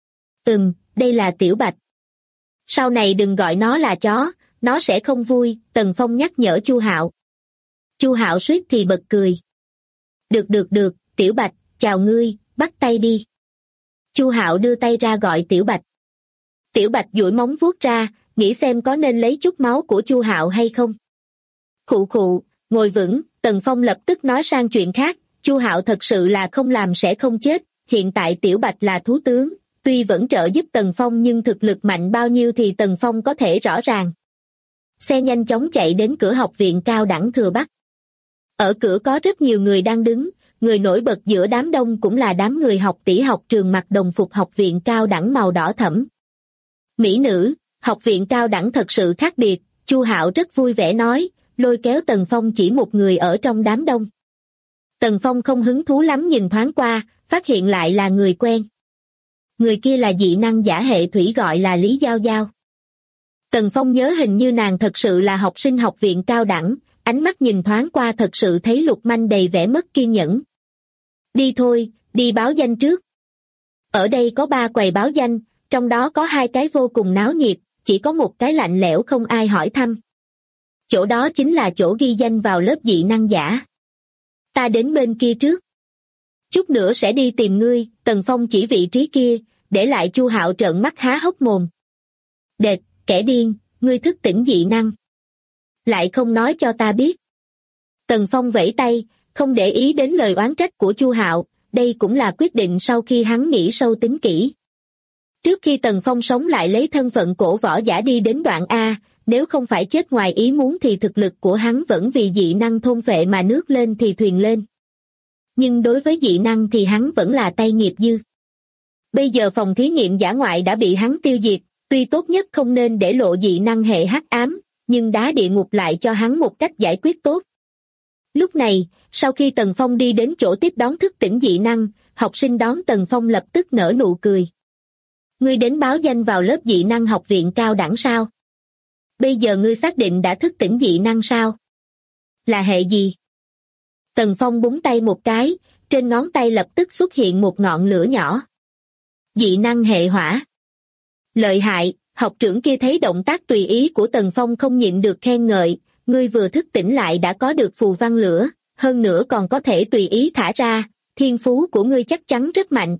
Đây là Tiểu Bạch. Sau này đừng gọi nó là chó, nó sẽ không vui, Tần Phong nhắc nhở Chu Hạo. Chu Hạo suýt thì bật cười. Được, Tiểu Bạch, chào ngươi, bắt tay đi. Chu Hạo đưa tay ra gọi Tiểu Bạch. Tiểu Bạch duỗi móng vuốt ra, nghĩ xem có nên lấy chút máu của Chu Hạo hay không. Khụ khụ, ngồi vững, Tần Phong lập tức nói sang chuyện khác, Chu Hạo thật sự là không làm sẽ không chết, hiện tại Tiểu Bạch là thú tướng, tuy vẫn trợ giúp Tần Phong nhưng thực lực mạnh bao nhiêu thì Tần Phong có thể rõ ràng. Xe nhanh chóng chạy đến cửa học viện cao đẳng Thừa Bắc. Ở cửa có rất nhiều người đang đứng, người nổi bật giữa đám đông cũng là đám người học tỷ học trường mặc đồng phục học viện cao đẳng màu đỏ thẫm. Mỹ nữ, học viện cao đẳng thật sự khác biệt, Chu Hạo rất vui vẻ nói, lôi kéo Tần Phong chỉ một người ở trong đám đông. Tần Phong không hứng thú lắm nhìn thoáng qua, phát hiện lại là người quen. Người kia là dị năng giả hệ thủy gọi là Lý Giao Giao. Tần Phong nhớ hình như nàng thật sự là học sinh học viện cao đẳng, ánh mắt nhìn thoáng qua thật sự thấy Lục Manh đầy vẻ mất kiên nhẫn. Đi thôi, đi báo danh trước. Ở đây có 3 quầy báo danh, trong đó có 2 cái vô cùng náo nhiệt, chỉ có một cái lạnh lẽo không ai hỏi thăm. Chỗ đó chính là chỗ ghi danh vào lớp dị năng giả. Ta đến bên kia trước. Chút nữa sẽ đi tìm ngươi, Tần Phong chỉ vị trí kia, để lại Chu Hạo trợn mắt há hốc mồm. Đệt, kẻ điên, ngươi thức tỉnh dị năng. Lại không nói cho ta biết. Tần Phong vẫy tay, không để ý đến lời oán trách của Chu Hạo, đây cũng là quyết định sau khi hắn nghĩ sâu tính kỹ. Trước khi Tần Phong sống lại lấy thân phận cổ võ giả đi đến đoạn A, nếu không phải chết ngoài ý muốn thì thực lực của hắn vẫn vì dị năng thôn phệ mà nước lên thì thuyền lên. Nhưng đối với dị năng thì hắn vẫn là tay nghiệp dư. Bây giờ phòng thí nghiệm dã ngoại đã bị hắn tiêu diệt, tuy tốt nhất không nên để lộ dị năng hệ hắc ám, nhưng đá địa ngục lại cho hắn một cách giải quyết tốt. Lúc này, sau khi Tần Phong đi đến chỗ tiếp đón thức tỉnh dị năng, học sinh đón Tần Phong lập tức nở nụ cười. Ngươi đến báo danh vào lớp dị năng học viện cao đẳng sao? Bây giờ ngươi xác định đã thức tỉnh dị năng sao? Là hệ gì? Tần Phong búng tay một cái, trên ngón tay lập tức xuất hiện một ngọn lửa nhỏ. Dị năng hệ hỏa. Lợi hại, học trưởng kia thấy động tác tùy ý của Tần Phong không nhịn được khen ngợi, ngươi vừa thức tỉnh lại đã có được phù văn lửa, hơn nữa còn có thể tùy ý thả ra, thiên phú của ngươi chắc chắn rất mạnh.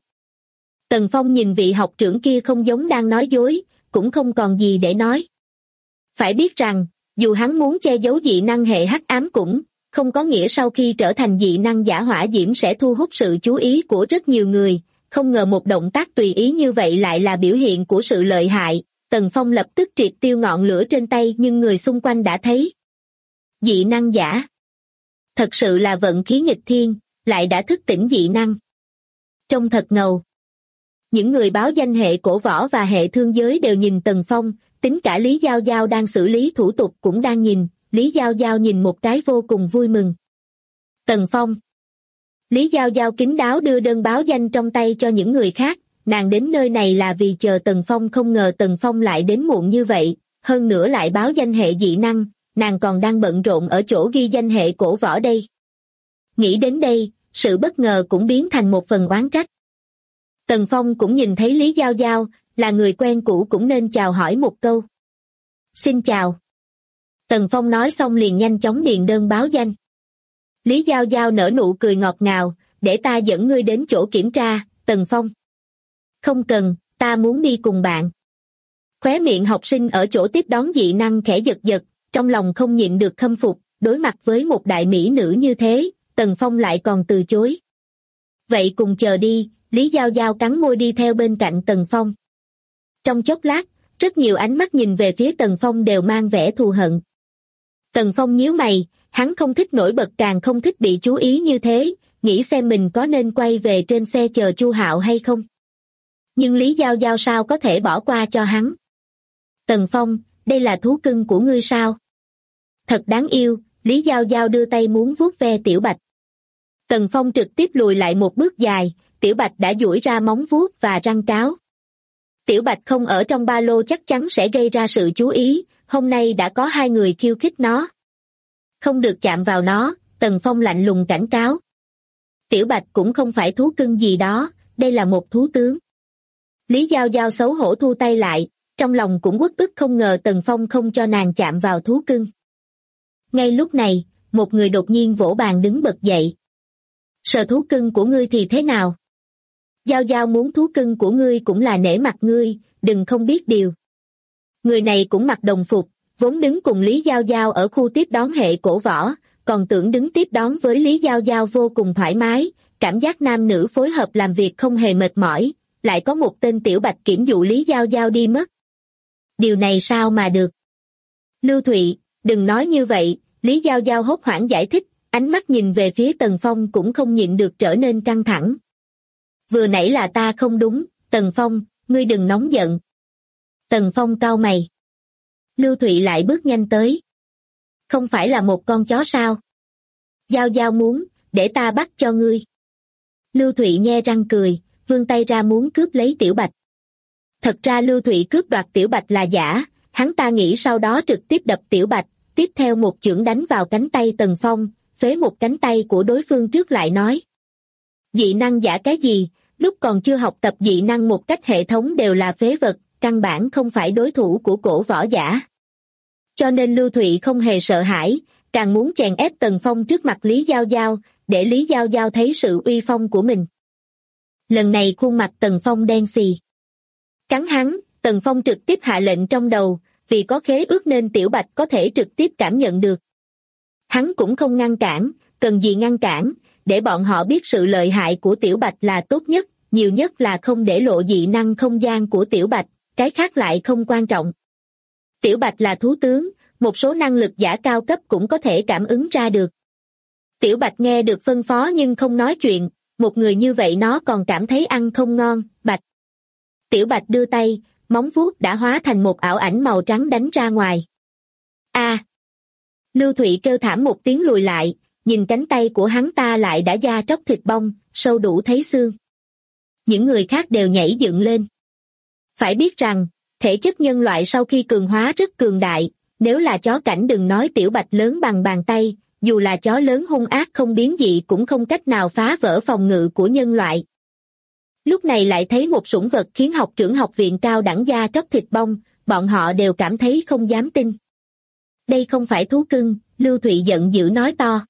Tần Phong nhìn vị học trưởng kia không giống đang nói dối, cũng không còn gì để nói. Phải biết rằng, dù hắn muốn che giấu dị năng hệ hắc ám cũng không có nghĩa sau khi trở thành dị năng giả hỏa diễm sẽ thu hút sự chú ý của rất nhiều người, không ngờ một động tác tùy ý như vậy lại là biểu hiện của sự lợi hại. Tần Phong lập tức triệt tiêu ngọn lửa trên tay nhưng người xung quanh đã thấy. Dị năng giả. Thật sự là vận khí nghịch thiên, lại đã thức tỉnh dị năng. Trông thật ngầu. Những người báo danh hệ cổ võ và hệ thương giới đều nhìn Tần Phong, tính cả Lý Giao Giao đang xử lý thủ tục cũng đang nhìn, Lý Giao Giao nhìn một cái vô cùng vui mừng. Tần Phong. Lý Giao Giao kín đáo đưa đơn báo danh trong tay cho những người khác, nàng đến nơi này là vì chờ Tần Phong, không ngờ Tần Phong lại đến muộn như vậy, hơn nữa lại báo danh hệ dị năng, nàng còn đang bận rộn ở chỗ ghi danh hệ cổ võ đây. Nghĩ đến đây, sự bất ngờ cũng biến thành một phần oán trách. Tần Phong cũng nhìn thấy Lý Giao Giao, là người quen cũ cũng nên chào hỏi một câu. Xin chào. Tần Phong nói xong liền nhanh chóng điền đơn báo danh. Lý Giao Giao nở nụ cười ngọt ngào, để ta dẫn ngươi đến chỗ kiểm tra, Tần Phong. Không cần, ta muốn đi cùng bạn. Khóe miệng học sinh ở chỗ tiếp đón dị năng khẽ giật giật, trong lòng không nhịn được khâm phục, đối mặt với một đại mỹ nữ như thế, Tần Phong lại còn từ chối. Vậy cùng chờ đi, Lý Giao Giao cắn môi đi theo bên cạnh Tần Phong. Trong chốc lát, rất nhiều ánh mắt nhìn về phía Tần Phong đều mang vẻ thù hận. Tần Phong nhíu mày, hắn không thích nổi bật càng không thích bị chú ý như thế, nghĩ xem mình có nên quay về trên xe chờ Chu Hạo hay không. Nhưng Lý Giao Giao sao có thể bỏ qua cho hắn. Tần Phong, đây là thú cưng của ngươi sao? Thật đáng yêu, Lý Giao Giao đưa tay muốn vuốt ve Tiểu Bạch. Tần Phong trực tiếp lùi lại một bước dài, Tiểu Bạch đã duỗi ra móng vuốt và răng cáo. Tiểu Bạch không ở trong ba lô chắc chắn sẽ gây ra sự chú ý, hôm nay đã có 2 người khiêu khích nó. Không được chạm vào nó, Tần Phong lạnh lùng cảnh cáo. Tiểu Bạch cũng không phải thú cưng gì đó, đây là một thú tướng. Lý Giao Giao xấu hổ thu tay lại, trong lòng cũng uất ức không ngờ Tần Phong không cho nàng chạm vào thú cưng. Ngay lúc này, một người đột nhiên vỗ bàn đứng bật dậy. Sờ thú cưng của ngươi thì thế nào? Giao Giao muốn thú cưng của ngươi cũng là nể mặt ngươi, đừng không biết điều. Người này cũng mặc đồng phục, vốn đứng cùng Lý Giao Giao ở khu tiếp đón hệ cổ võ, còn tưởng đứng tiếp đón với Lý Giao Giao vô cùng thoải mái, cảm giác nam nữ phối hợp làm việc không hề mệt mỏi, lại có một tên Tiểu Bạch kiểm dụ Lý Giao Giao đi mất. Điều này sao mà được? Lưu Thụy, đừng nói như vậy, Lý Giao Giao hốt hoảng giải thích, ánh mắt nhìn về phía Tần Phong cũng không nhịn được trở nên căng thẳng. Vừa nãy là ta không đúng, Tần Phong, ngươi đừng nóng giận. Tần Phong cau mày. Lưu Thụy lại bước nhanh tới. Không phải là một con chó sao? Giao Giao muốn, để ta bắt cho ngươi. Lưu Thụy nhe răng cười, vươn tay ra muốn cướp lấy Tiểu Bạch. Thật ra Lưu Thụy cướp đoạt Tiểu Bạch là giả, hắn ta nghĩ sau đó trực tiếp đập Tiểu Bạch, tiếp theo một chưởng đánh vào cánh tay Tần Phong, phế một cánh tay của đối phương trước lại nói. Dị năng giả cái gì, lúc còn chưa học tập dị năng một cách hệ thống đều là phế vật, căn bản không phải đối thủ của cổ võ giả. Cho nên Lưu Thụy không hề sợ hãi, càng muốn chèn ép Tần Phong trước mặt Lý Giao Giao, để Lý Giao Giao thấy sự uy phong của mình. Lần này khuôn mặt Tần Phong đen xì. Cắn hắn, Tần Phong trực tiếp hạ lệnh trong đầu, vì có khế ước nên Tiểu Bạch có thể trực tiếp cảm nhận được. Hắn cũng không ngăn cản, cần gì ngăn cản, để bọn họ biết sự lợi hại của Tiểu Bạch là tốt nhất, nhiều nhất là không để lộ dị năng không gian của Tiểu Bạch, cái khác lại không quan trọng. Tiểu Bạch là thú tướng, một số năng lực giả cao cấp cũng có thể cảm ứng ra được. Tiểu Bạch nghe được phân phó nhưng không nói chuyện, một người như vậy nó còn cảm thấy ăn không ngon, Bạch. Tiểu Bạch đưa tay, móng vuốt đã hóa thành một ảo ảnh màu trắng đánh ra ngoài. A! Lưu Thụy kêu thảm một tiếng lùi lại, nhìn cánh tay của hắn ta lại đã da tróc thịt bong, sâu đủ thấy xương. Những người khác đều nhảy dựng lên. Phải biết rằng, thể chất nhân loại sau khi cường hóa rất cường đại, nếu là chó cảnh đừng nói Tiểu Bạch lớn bằng bàn tay, dù là chó lớn hung ác không biến dị cũng không cách nào phá vỡ phòng ngự của nhân loại. Lúc này lại thấy một sủng vật khiến học trưởng học viện cao đẳng da tróc thịt bong, bọn họ đều cảm thấy không dám tin. Đây không phải thú cưng, Lưu Thụy giận dữ nói to.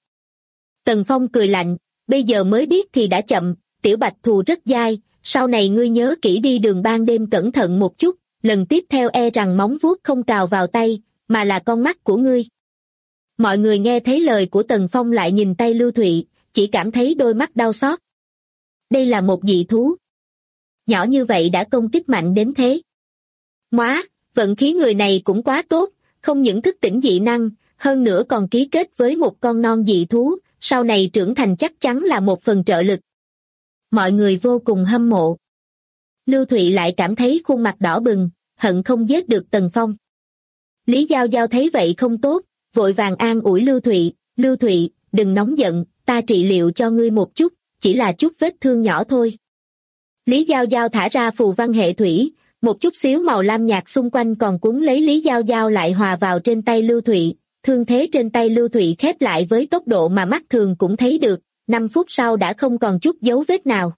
Tần Phong cười lạnh, bây giờ mới biết thì đã chậm, Tiểu Bạch thù rất dai, sau này ngươi nhớ kỹ đi đường ban đêm cẩn thận một chút, lần tiếp theo e rằng móng vuốt không cào vào tay, mà là con mắt của ngươi. Mọi người nghe thấy lời của Tần Phong lại nhìn tay Lưu Thụy, chỉ cảm thấy đôi mắt đau xót. Đây là một dị thú. Nhỏ như vậy đã công kích mạnh đến thế. Móa, vận khí người này cũng quá tốt, không những thức tỉnh dị năng, hơn nữa còn ký kết với một con non dị thú, sau này trưởng thành chắc chắn là một phần trợ lực. Mọi người vô cùng hâm mộ. Lưu Thụy lại cảm thấy khuôn mặt đỏ bừng, hận không giết được Tần Phong. Lý Giao Giao thấy vậy không tốt, vội vàng an ủi Lưu Thụy, đừng nóng giận, ta trị liệu cho ngươi một chút, chỉ là chút vết thương nhỏ thôi. Lý Giao Giao thả ra phù văn hệ thủy, một chút xíu màu lam nhạt xung quanh còn cuốn lấy Lý Giao Giao lại hòa vào trên tay Lưu Thụy, thương thế trên tay Lưu Thụy khép lại với tốc độ mà mắt thường cũng thấy được, 5 phút sau đã không còn chút dấu vết nào.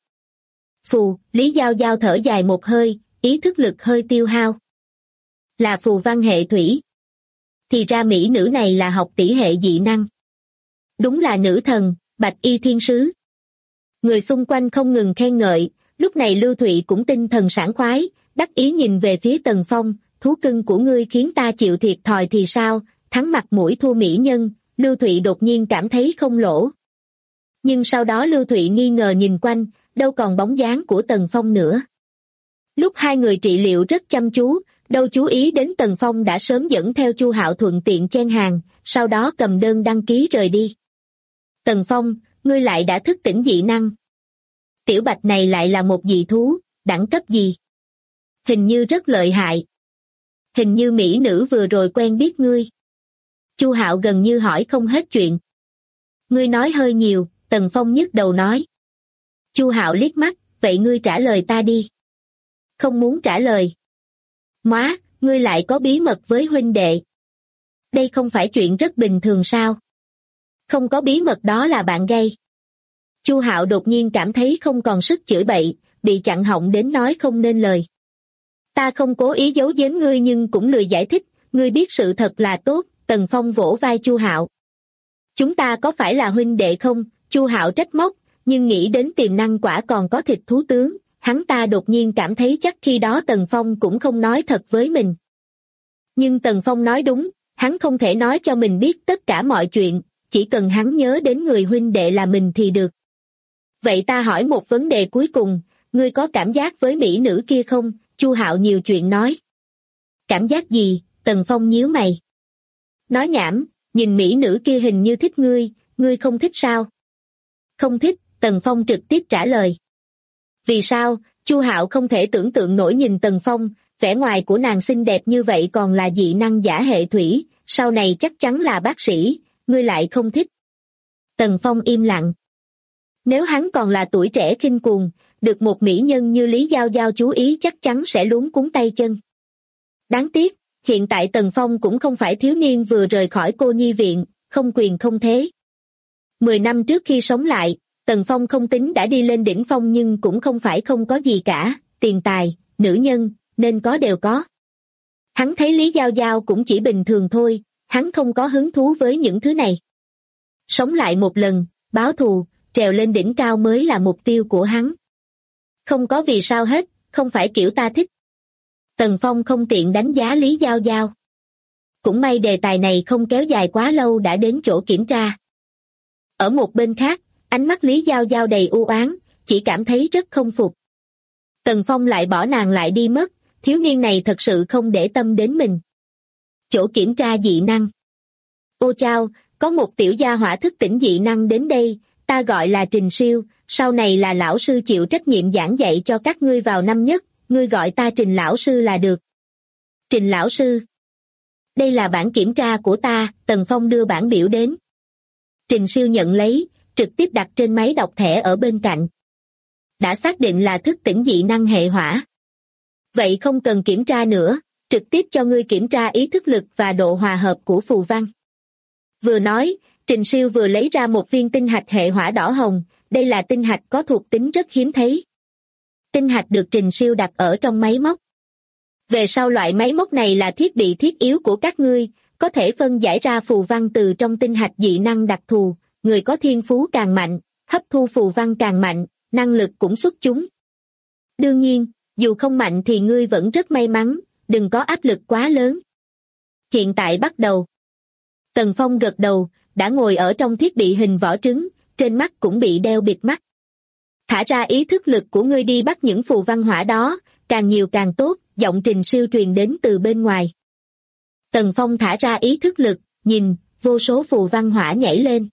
Phù, Lý Giao Giao thở dài một hơi, ý thức lực hơi tiêu hao. Là phù văn hệ thủy. Thì ra mỹ nữ này là học tỷ hệ dị năng. Đúng là nữ thần, bạch y thiên sứ. Người xung quanh không ngừng khen ngợi, lúc này Lưu Thụy cũng tinh thần sảng khoái, đắc ý nhìn về phía Tần Phong, thú cưng của ngươi khiến ta chịu thiệt thòi thì sao, thắng mặt mũi thua mỹ nhân, Lưu Thụy đột nhiên cảm thấy không lỗ. Nhưng sau đó Lưu Thụy nghi ngờ nhìn quanh, đâu còn bóng dáng của Tần Phong nữa. Lúc hai người trị liệu rất chăm chú, đâu chú ý đến Tần Phong đã sớm dẫn theo Chu Hạo thuận tiện chen hàng, sau đó cầm đơn đăng ký rời đi. Tần Phong, ngươi lại đã thức tỉnh dị năng. Tiểu bạch này lại là một dị thú, đẳng cấp gì? Hình như rất lợi hại. Hình như mỹ nữ vừa rồi quen biết ngươi. Chu Hạo gần như hỏi không hết chuyện. Ngươi nói hơi nhiều, Tần Phong nhức đầu nói. Chu Hạo liếc mắt, vậy ngươi trả lời ta đi. Không muốn trả lời. Móa, ngươi lại có bí mật với huynh đệ. Đây không phải chuyện rất bình thường sao? Không có bí mật đó là bạn gây. Chu Hạo đột nhiên cảm thấy không còn sức chửi bậy, bị chặn họng đến nói không nên lời. Ta không cố ý giấu giếm ngươi nhưng cũng lười giải thích, ngươi biết sự thật là tốt, Tần Phong vỗ vai Chu Hạo. Chúng ta có phải là huynh đệ không? Chu Hạo trách móc, nhưng nghĩ đến tiềm năng quả còn có thịt thú tướng, hắn ta đột nhiên cảm thấy chắc khi đó Tần Phong cũng không nói thật với mình. Nhưng Tần Phong nói đúng, hắn không thể nói cho mình biết tất cả mọi chuyện, chỉ cần hắn nhớ đến người huynh đệ là mình thì được. Vậy ta hỏi một vấn đề cuối cùng, ngươi có cảm giác với mỹ nữ kia không? Chu Hạo nhiều chuyện nói. Cảm giác gì? Tần Phong nhíu mày. Nói nhảm, nhìn mỹ nữ kia hình như thích ngươi không thích sao? Không thích, Tần Phong trực tiếp trả lời. Vì sao? Chu Hạo không thể tưởng tượng nổi nhìn Tần Phong, vẻ ngoài của nàng xinh đẹp như vậy còn là dị năng giả hệ thủy, sau này chắc chắn là bác sĩ, ngươi lại không thích. Tần Phong im lặng. Nếu hắn còn là tuổi trẻ khinh cuồng, được một mỹ nhân như Lý Giao Giao chú ý chắc chắn sẽ luống cuống tay chân. Đáng tiếc, hiện tại Tần Phong cũng không phải thiếu niên vừa rời khỏi cô nhi viện, không quyền không thế. 10 năm trước khi sống lại, Tần Phong không tính đã đi lên đỉnh phong nhưng cũng không phải không có gì cả, tiền tài, nữ nhân, nên có đều có. Hắn thấy Lý Giao Giao cũng chỉ bình thường thôi, hắn không có hứng thú với những thứ này. Sống lại một lần, báo thù, trèo lên đỉnh cao mới là mục tiêu của hắn. Không có vì sao hết, không phải kiểu ta thích. Tần Phong không tiện đánh giá Lý Giao Giao. Cũng may đề tài này không kéo dài quá lâu đã đến chỗ kiểm tra. Ở một bên khác, ánh mắt Lý Giao Giao đầy u oán, chỉ cảm thấy rất không phục. Tần Phong lại bỏ nàng lại đi mất, thiếu niên này thật sự không để tâm đến mình. Chỗ kiểm tra dị năng. Ô chao, có một tiểu gia hỏa thức tỉnh dị năng đến đây, ta gọi là Trình Siêu, sau này là lão sư chịu trách nhiệm giảng dạy cho các ngươi vào năm nhất, ngươi gọi ta Trình lão sư là được. Trình lão sư. Đây là bản kiểm tra của ta, Tần Phong đưa bản biểu đến. Trình Siêu nhận lấy, trực tiếp đặt trên máy đọc thẻ ở bên cạnh. Đã xác định là thức tỉnh dị năng hệ hỏa. Vậy không cần kiểm tra nữa, trực tiếp cho ngươi kiểm tra ý thức lực và độ hòa hợp của phù văn. Vừa nói, Trình Siêu vừa lấy ra một viên tinh hạch hệ hỏa đỏ hồng, đây là tinh hạch có thuộc tính rất hiếm thấy. Tinh hạch được Trình Siêu đặt ở trong máy móc. Về sau loại máy móc này là thiết bị thiết yếu của các ngươi, có thể phân giải ra phù văn từ trong tinh hạch dị năng đặc thù, người có thiên phú càng mạnh, hấp thu phù văn càng mạnh, năng lực cũng xuất chúng. Đương nhiên, dù không mạnh thì ngươi vẫn rất may mắn, đừng có áp lực quá lớn. Hiện tại bắt đầu. Tần Phong gật đầu, đã ngồi ở trong thiết bị hình vỏ trứng, trên mắt cũng bị đeo bịt mắt. Thả ra ý thức lực của ngươi đi bắt những phù văn hỏa đó, càng nhiều càng tốt, giọng Trình Siêu truyền đến từ bên ngoài. Tần Phong thả ra ý thức lực, nhìn, vô số phù văn hỏa nhảy lên.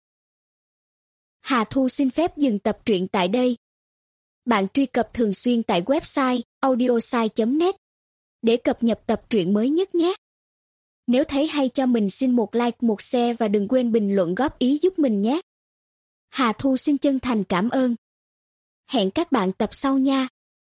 Hà Thu xin phép dừng tập truyện tại đây. Bạn truy cập thường xuyên tại website audiosai.net để cập nhật tập truyện mới nhất nhé. Nếu thấy hay cho mình xin một like, một share và đừng quên bình luận góp ý giúp mình nhé. Hà Thu xin chân thành cảm ơn. Hẹn các bạn tập sau nha.